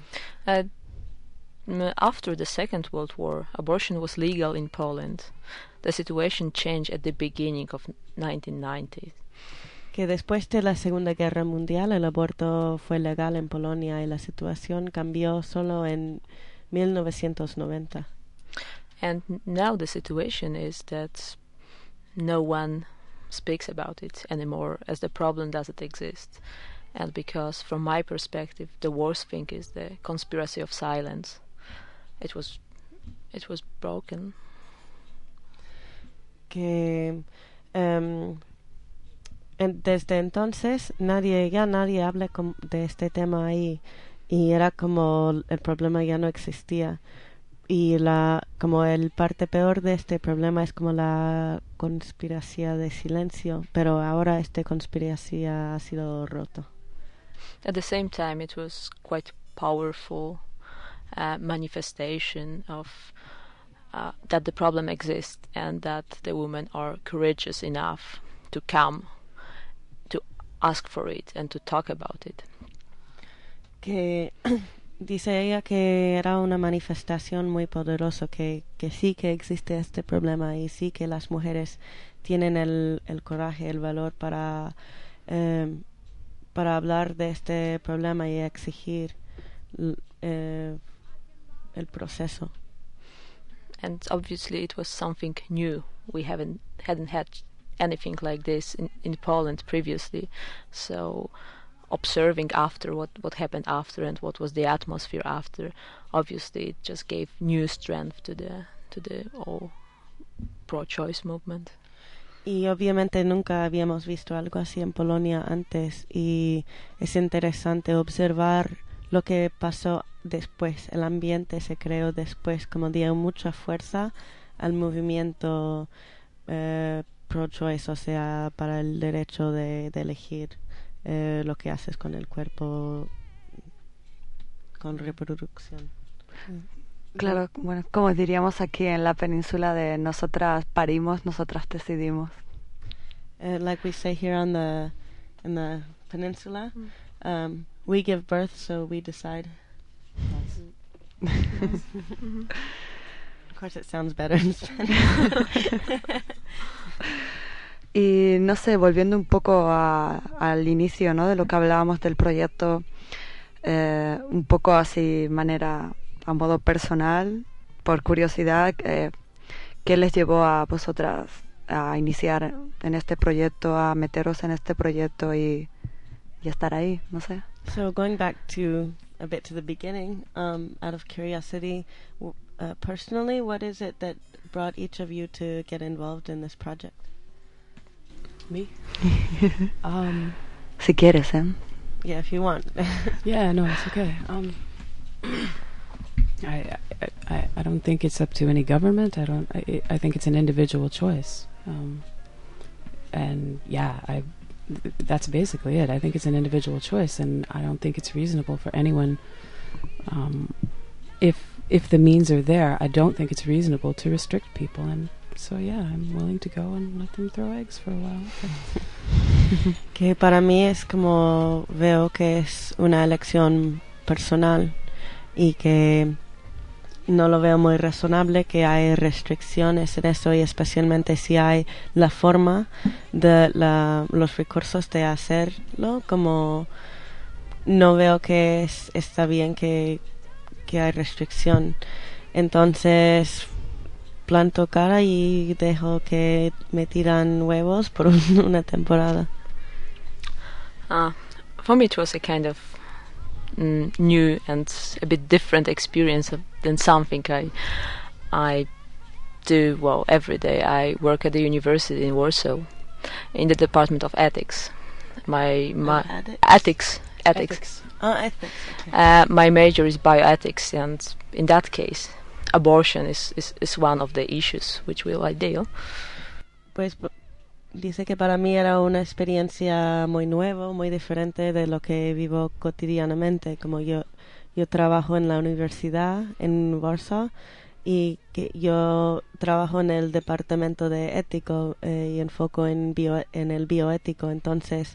After the Second World War, abortion was legal in Poland. The situation changed at the beginning of 1990s. Que después de la Segunda Guerra Mundial el aborto fue legal en Polonia y la situación cambió solo en 1990. And now the situation is that no one speaks about it anymore, as the problem doesn't exist. And because, from my perspective, the worst thing is the conspiracy of silence. It was broken. Que desde entonces nadie habla de este tema ahí, y era como el problema ya no existía, y como el parte peor de este problema es como la conspiración de silencio, pero ahora esta conspiración ha sido roto. At the same time, it was quite powerful manifestation of that the problem exists and that the women are courageous enough to come to ask for it and to talk about it. Que dice ella que era una manifestación muy poderosa, que sí que existe este problema, y sí que las mujeres tienen el coraje, el valor para hablar de este problema y exigir el proceso. And obviously it was something new. We hadn't had anything like this in Poland previously. So observing after what happened after and what was the atmosphere after, obviously it just gave new strength to the whole pro-choice movement. Y obviamente nunca habíamos visto algo así en Polonia antes, y es interesante observar lo que pasó después. El ambiente se creó después, como dio mucha fuerza al movimiento pro-choice, o sea, para el derecho de elegir lo que haces con el cuerpo, con reproducción. Claro, bueno, como diríamos aquí en la península de nosotras parimos, nosotras decidimos. Like we say here in the peninsula, we give birth, so we decide. Of course, it sounds better in Spanish. Y no sé, volviendo un poco al inicio, ¿no? De lo que hablábamos del proyecto, un poco así a modo personal, por curiosidad, ¿qué les llevó a vosotras a iniciar en este proyecto, a meteros en este proyecto y estar ahí? No sé. So going back a bit to the beginning, out of curiosity, personally, what is it that brought each of you to get involved in this project? Me? Si quieres, ¿eh? Yeah, if you want. Yeah, no, it's okay. I don't think it's up to any government. I think it's an individual choice. And yeah, that's basically it. I think it's an individual choice, and I don't think it's reasonable for anyone. If the means are there, I don't think it's reasonable to restrict people. And so yeah, I'm willing to go and let them throw eggs for a while. Que para mí es como veo que es una elección personal y que no lo veo muy razonable que hay restricciones en eso, y especialmente si hay la forma de los recursos de hacerlo, como no veo que está bien que hay restricción. Entonces planto cara y dejo que me tiran huevos por una temporada. For me it was a kind of new and a bit different experience than something I do every day. I work at the university in Warsaw in the Department of Ethics. My ethics. Oh, ethics. Okay. My major is bioethics, and in that case, abortion is one of the issues which will deal. Pues dice que para mí era una experiencia muy nueva, muy diferente de lo que vivo cotidianamente. Como yo trabajo en la universidad en Warsaw, y que yo trabajo en el departamento de ético y enfoco en el bioético. Entonces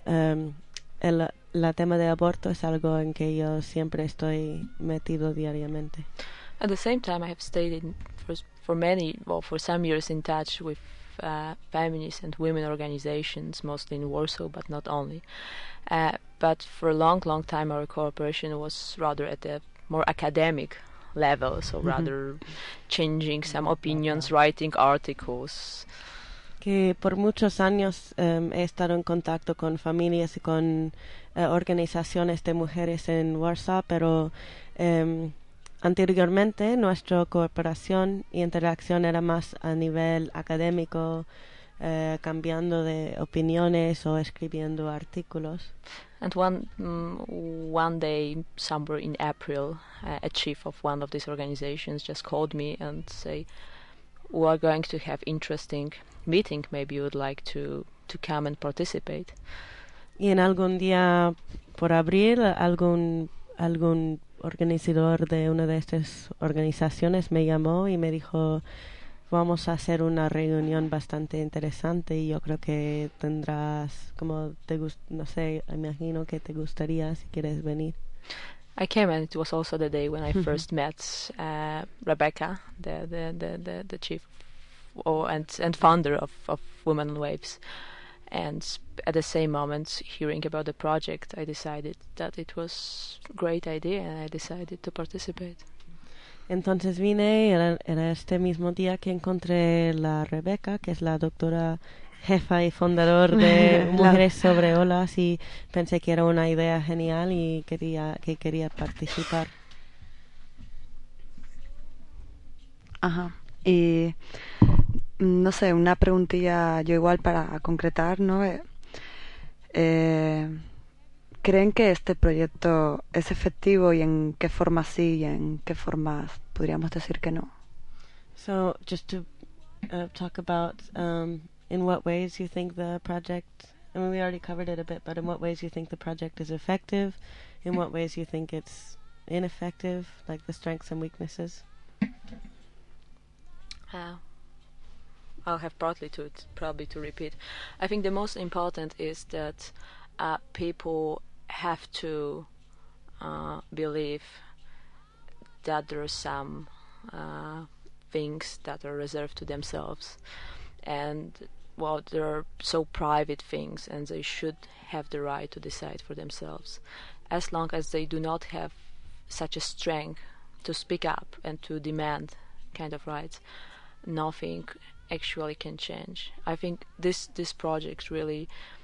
el tema de aborto es algo en que yo siempre estoy metido diariamente. At the same time, I have stayed for some years in touch with feminist and women organizations, mostly in Warsaw, but not only. But for a long time, our cooperation was rather at a more academic level, so rather changing some opinions, writing articles. Que por muchos años he estado en contacto con familias y con organizaciones de mujeres en Warsaw, pero anteriormente nuestra cooperación y interacción era más a nivel académico, cambiando de opiniones o escribiendo artículos. And one day, somewhere in April, a chief of one of these organizations just called me and say, "We are going to have interesting meeting. Maybe you would like to come and participate." Y en algún día por abril, algún organizador de una de estas organizaciones me llamó y me dijo: vamos a hacer una reunión bastante interesante y yo creo que tendrás, como no sé, imagino que te gustaría si quieres venir. I came, and it was also the day when I first met Rebecca, the chief and founder of Women on Waves. And at the same moment, hearing about the project, I decided that it was a great idea, and I decided to participate. Entonces vine, era este mismo día que encontré la Rebecca, que es la doctora jefa y fundador de Mujeres sobre Olas y pensé que era una idea genial y quería participar. Ajá. Y no sé, una preguntilla yo igual para concretar, ¿no? ¿Creen que este proyecto es efectivo y en qué forma sí y en qué formas podríamos decir que no? So just to talk about in what ways you think the project, I mean we already covered it a bit, but in what ways you think the project is effective, in what ways you think it's ineffective, like the strengths and weaknesses? I'll have probably to repeat. I think the most important is that people have to believe that there are some things that are reserved to themselves, and well, there are so private things, and they should have the right to decide for themselves. As long as they do not have such a strength to speak up and to demand kind of rights, nothing actually can change. I think this project really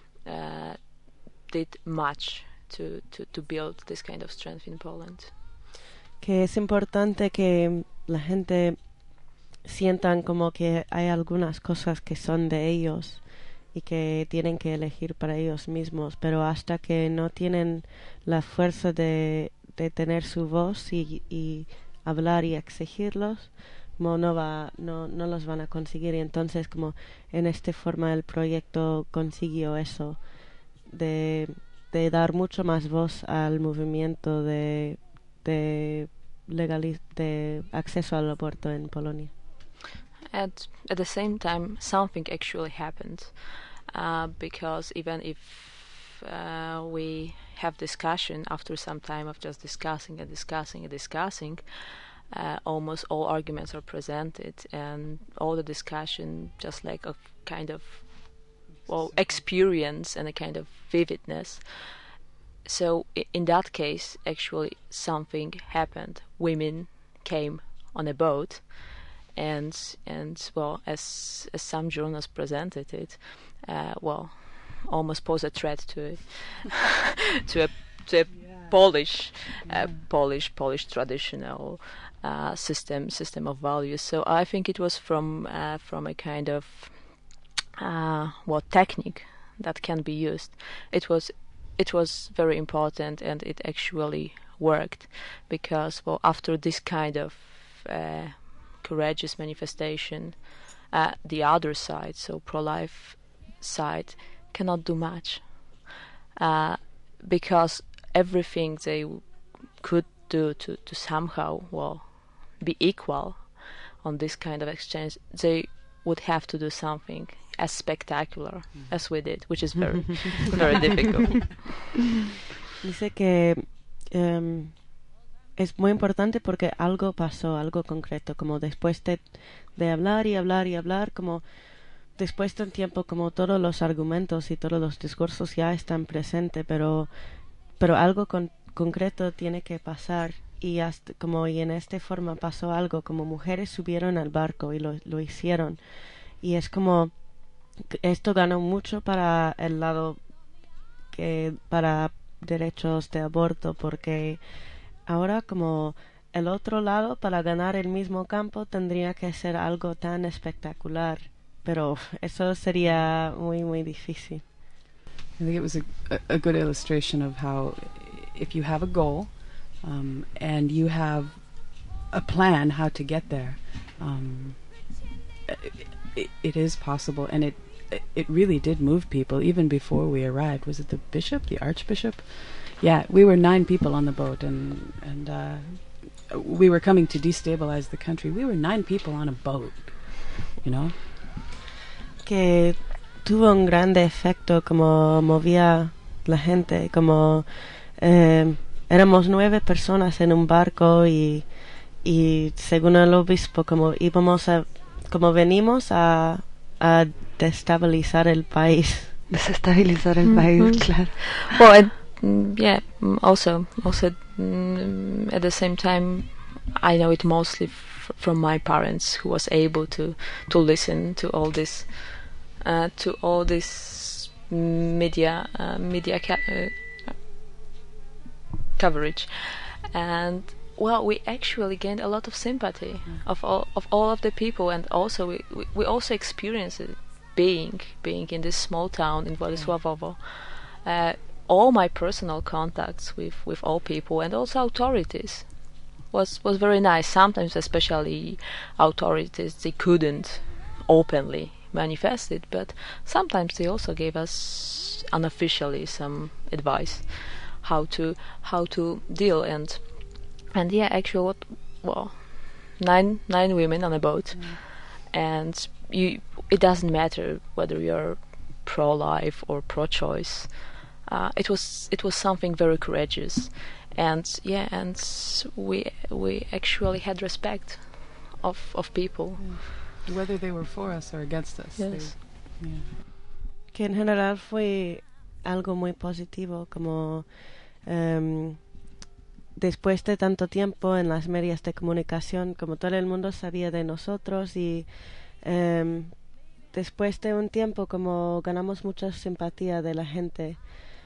did much to build this kind of strength in Poland. Que es importante que la gente sientan como que hay algunas cosas que son de ellos y que tienen que elegir para ellos mismos, pero hasta que no tienen la fuerza de tener su voz y hablar y exigirlos, como no los van a conseguir. Y entonces como en esta forma el proyecto consiguió eso, de dar mucho más voz al movimiento de acceso al aborto en Polonia. At the same time, something actually happened, because even if we have discussion after some time of just discussing, almost all arguments are presented, and all the discussion just like a kind of experience and a kind of vividness. So in that case, actually something happened. Women came on a boat, and well, as some journals presented it, almost pose a threat to a Polish traditional system of values. So I think it was from a kind of technique that can be used. It was very important, and it actually worked, because after this kind of courageous manifestation, the other side, so pro-life side, cannot do much, because everything they could do to somehow be equal on this kind of exchange, they would have to do something as spectacular as we did, which is very very difficult. Dice que es muy importante porque algo pasó, algo concreto, como después de hablar y hablar y hablar, como después de un tiempo, como todos los argumentos y todos los discursos ya están presentes, pero algo concreto tiene que pasar, y en esta forma pasó algo, como mujeres subieron al barco y lo hicieron, y es como esto ganó mucho para el lado para derechos de aborto, porque ahora como el otro lado, para ganar el mismo campo, tendría que ser algo tan espectacular, pero eso sería muy muy difícil. I think it was a good illustration of how if you have a goal and you have a plan how to get there, it is possible, and it really did move people even before we arrived. Was it the bishop, the archbishop? Yeah, we were 9 people on the boat, and we were coming to destabilize the country. We were 9 people on a boat, you know? Que tuvo un grande efecto, como movía la gente, como éramos 9 personas en un barco, y según el obispo, como venimos a destabilizar el país. Desestabilizar el país, claro. Well, also at the same time, I know it mostly from my parents, who was able to listen to all this to all this media coverage, and well, we actually gained a lot of sympathy of all of the people, and also we also experienced it being in this small town in Władysławowo. All my personal contacts with all people and also authorities was very nice. Sometimes, especially authorities, they couldn't openly manifest it, but sometimes they also gave us unofficially some advice how to deal and yeah, actually, nine women on a boat, and it doesn't matter whether you're pro-life or pro-choice. It was something very courageous, and yeah, and we actually had respect of people, whether they were for us or against us. Yes. Que en general fue algo muy positivo, como después de tanto tiempo en las medios de comunicación, como todo el mundo sabía de nosotros, y después de un tiempo como ganamos mucha simpatía de la gente,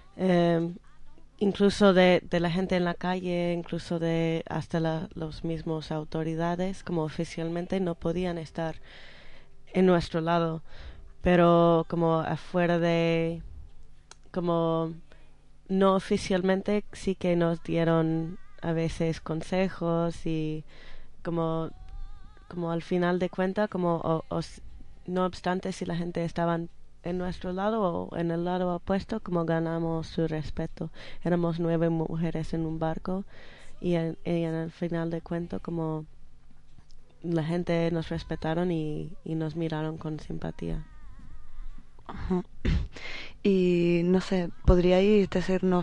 incluso de la gente en la calle, incluso de hasta los mismos autoridades, como oficialmente no podían estar en nuestro lado, pero como afuera de, como no oficialmente, sí que nos dieron a veces consejos, y como al final de cuentas, como no obstante si la gente estaba en nuestro lado o en el lado opuesto, como ganamos su respeto. Éramos 9 mujeres en un barco, y en el final de cuentas, como la gente nos respetaron y nos miraron con simpatía. Ajá. Y no sé, ¿podríais decirnos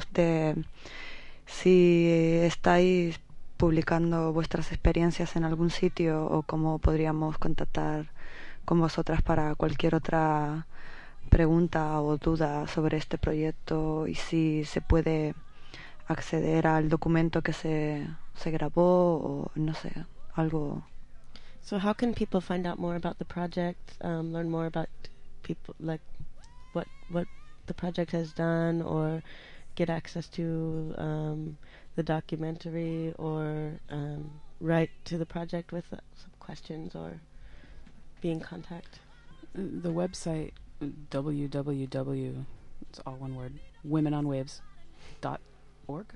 si estáis publicando vuestras experiencias en algún sitio, o cómo podríamos contactar con vosotras para cualquier otra pregunta o duda sobre este proyecto, y si se puede acceder al documento que se grabó, o no sé, algo? So how can people find out more about the project, learn more about people, like what the project has done, or get access to the documentary, or write to the project with some questions, or be in contact? The website www, it's all one word, womenonwaves.org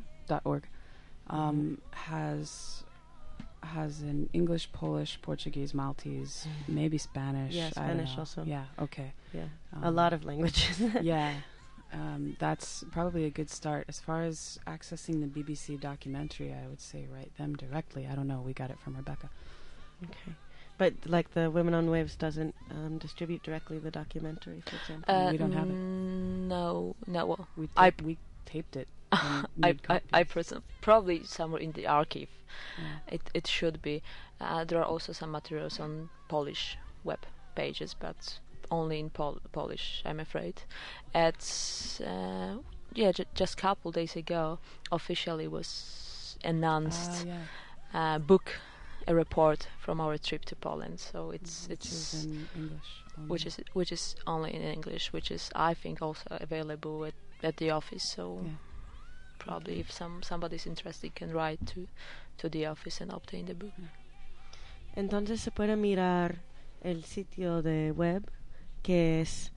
has in English, Polish, Portuguese, Maltese, maybe Spanish. Yeah, Spanish also. Yeah, okay. Yeah, a lot of languages. Yeah, that's probably a good start. As far as accessing the BBC documentary, I would say write them directly. I don't know, we got it from Rebecca. Okay. But like the Women on Waves doesn't distribute directly the documentary, for example? We don't have it. No. Well, We taped it. I personally, probably somewhere in the archive. Yeah. It should be. There are also some materials on Polish web pages, but only in Polish, I'm afraid. Just a couple days ago, officially was announced book. A report from our trip to Poland, so it's in English only. which is only in English, which is, I think, also available at the office. So probably if somebody's interested, can write to the office and obtain the book. Entonces se puede mirar el sitio de web, que es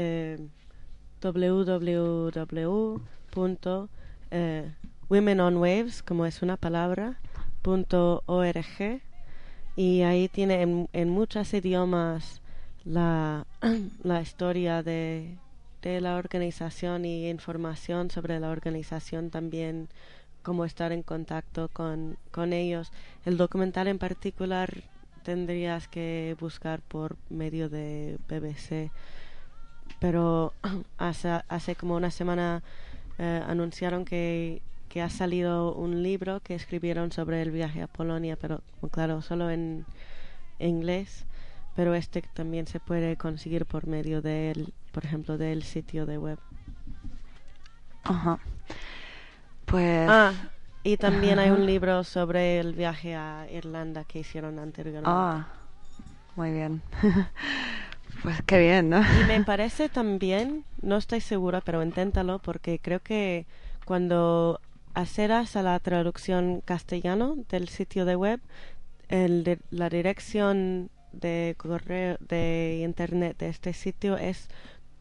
www.womenonwaves, como es una palabra, .org, y ahí tiene en muchos idiomas la historia de la organización, y información sobre la organización, también cómo estar en contacto con ellos. El documental en particular tendrías que buscar por medio de BBC, pero hace como una semana anunciaron que ha salido un libro que escribieron sobre el viaje a Polonia, pero claro, solo en inglés, pero este también se puede conseguir por medio por ejemplo, del sitio de web. Ajá. Pues... y también hay un libro sobre el viaje a Irlanda que hicieron anteriormente. Muy bien. Pues qué bien, ¿no? Y me parece también, no estoy segura, pero inténtalo, porque creo que cuando accedas a la traducción castellano del sitio de web, la dirección de correo de internet de este sitio es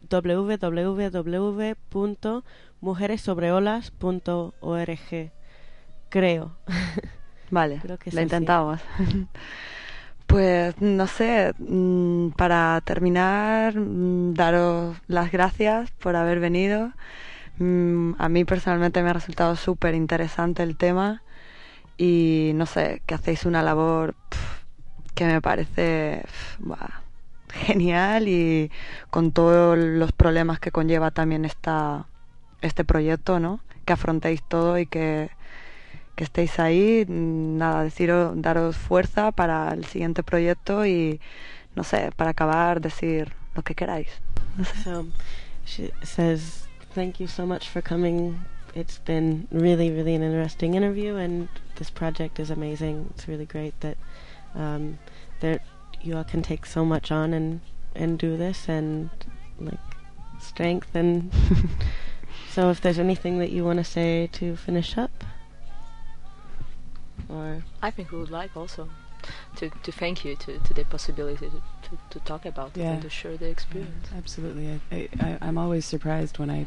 www.mujeressobreolas.org, creo. Vale, Creo que es lo así. intentamos. Pues no sé, para terminar, daros las gracias por haber venido. A mí personalmente me ha resultado súper interesante el tema y no sé, que hacéis una labor que me parece genial y con todos los problemas que conlleva también este proyecto, ¿no? Que afrontéis todo y que estéis ahí, nada, daros fuerza para el siguiente proyecto y, no sé, para acabar, decir lo que queráis. No sé. So she says, thank you so much for coming. It's been really, really an interesting interview, and this project is amazing. It's really great that that you all can take so much on and do this, and like strength. And so if there's anything that you want to say to finish up, or I think we would like also to thank you to the possibility to talk about it and to share the experience. Yeah, absolutely. I'm always surprised when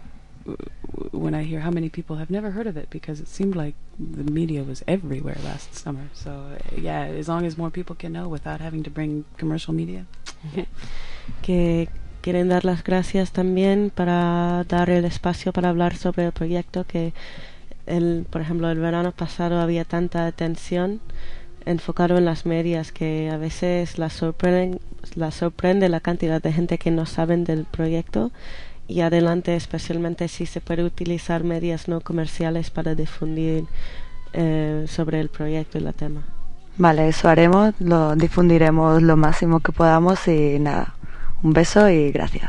I hear how many people have never heard of it, because it seemed like the media was everywhere last summer. So yeah, as long as more people can know without having to bring commercial media. que quieren dar las gracias también para dar el espacio para hablar sobre el proyecto, que por ejemplo el verano pasado había tanta atención enfocado en las medias que a veces las sorprende la cantidad de gente que no saben del proyecto, y adelante especialmente si se puede utilizar medias no comerciales para difundir sobre el proyecto y el tema. Vale, eso haremos, lo difundiremos lo máximo que podamos y nada, un beso y gracias.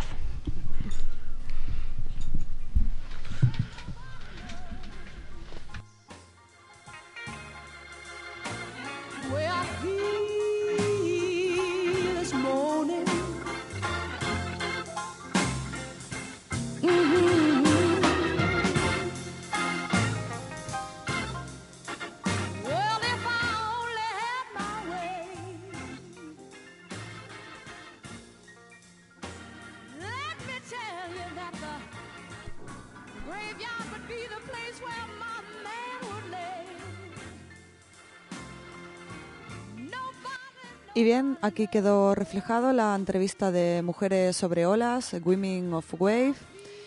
Y bien, aquí quedó reflejado la entrevista de Mujeres sobre Olas, Women of Wave,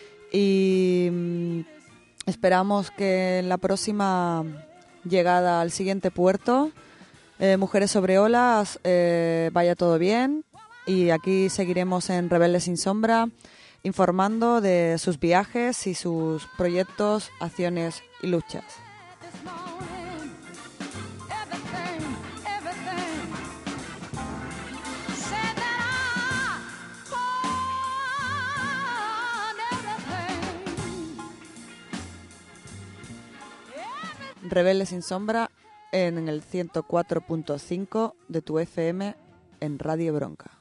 y esperamos que en la próxima llegada al siguiente puerto, Mujeres sobre Olas, vaya todo bien, y aquí seguiremos en Rebeldes sin Sombra informando de sus viajes y sus proyectos, acciones y luchas. Rebeldes sin Sombra en el 104.5 de tu FM en Radio Bronca.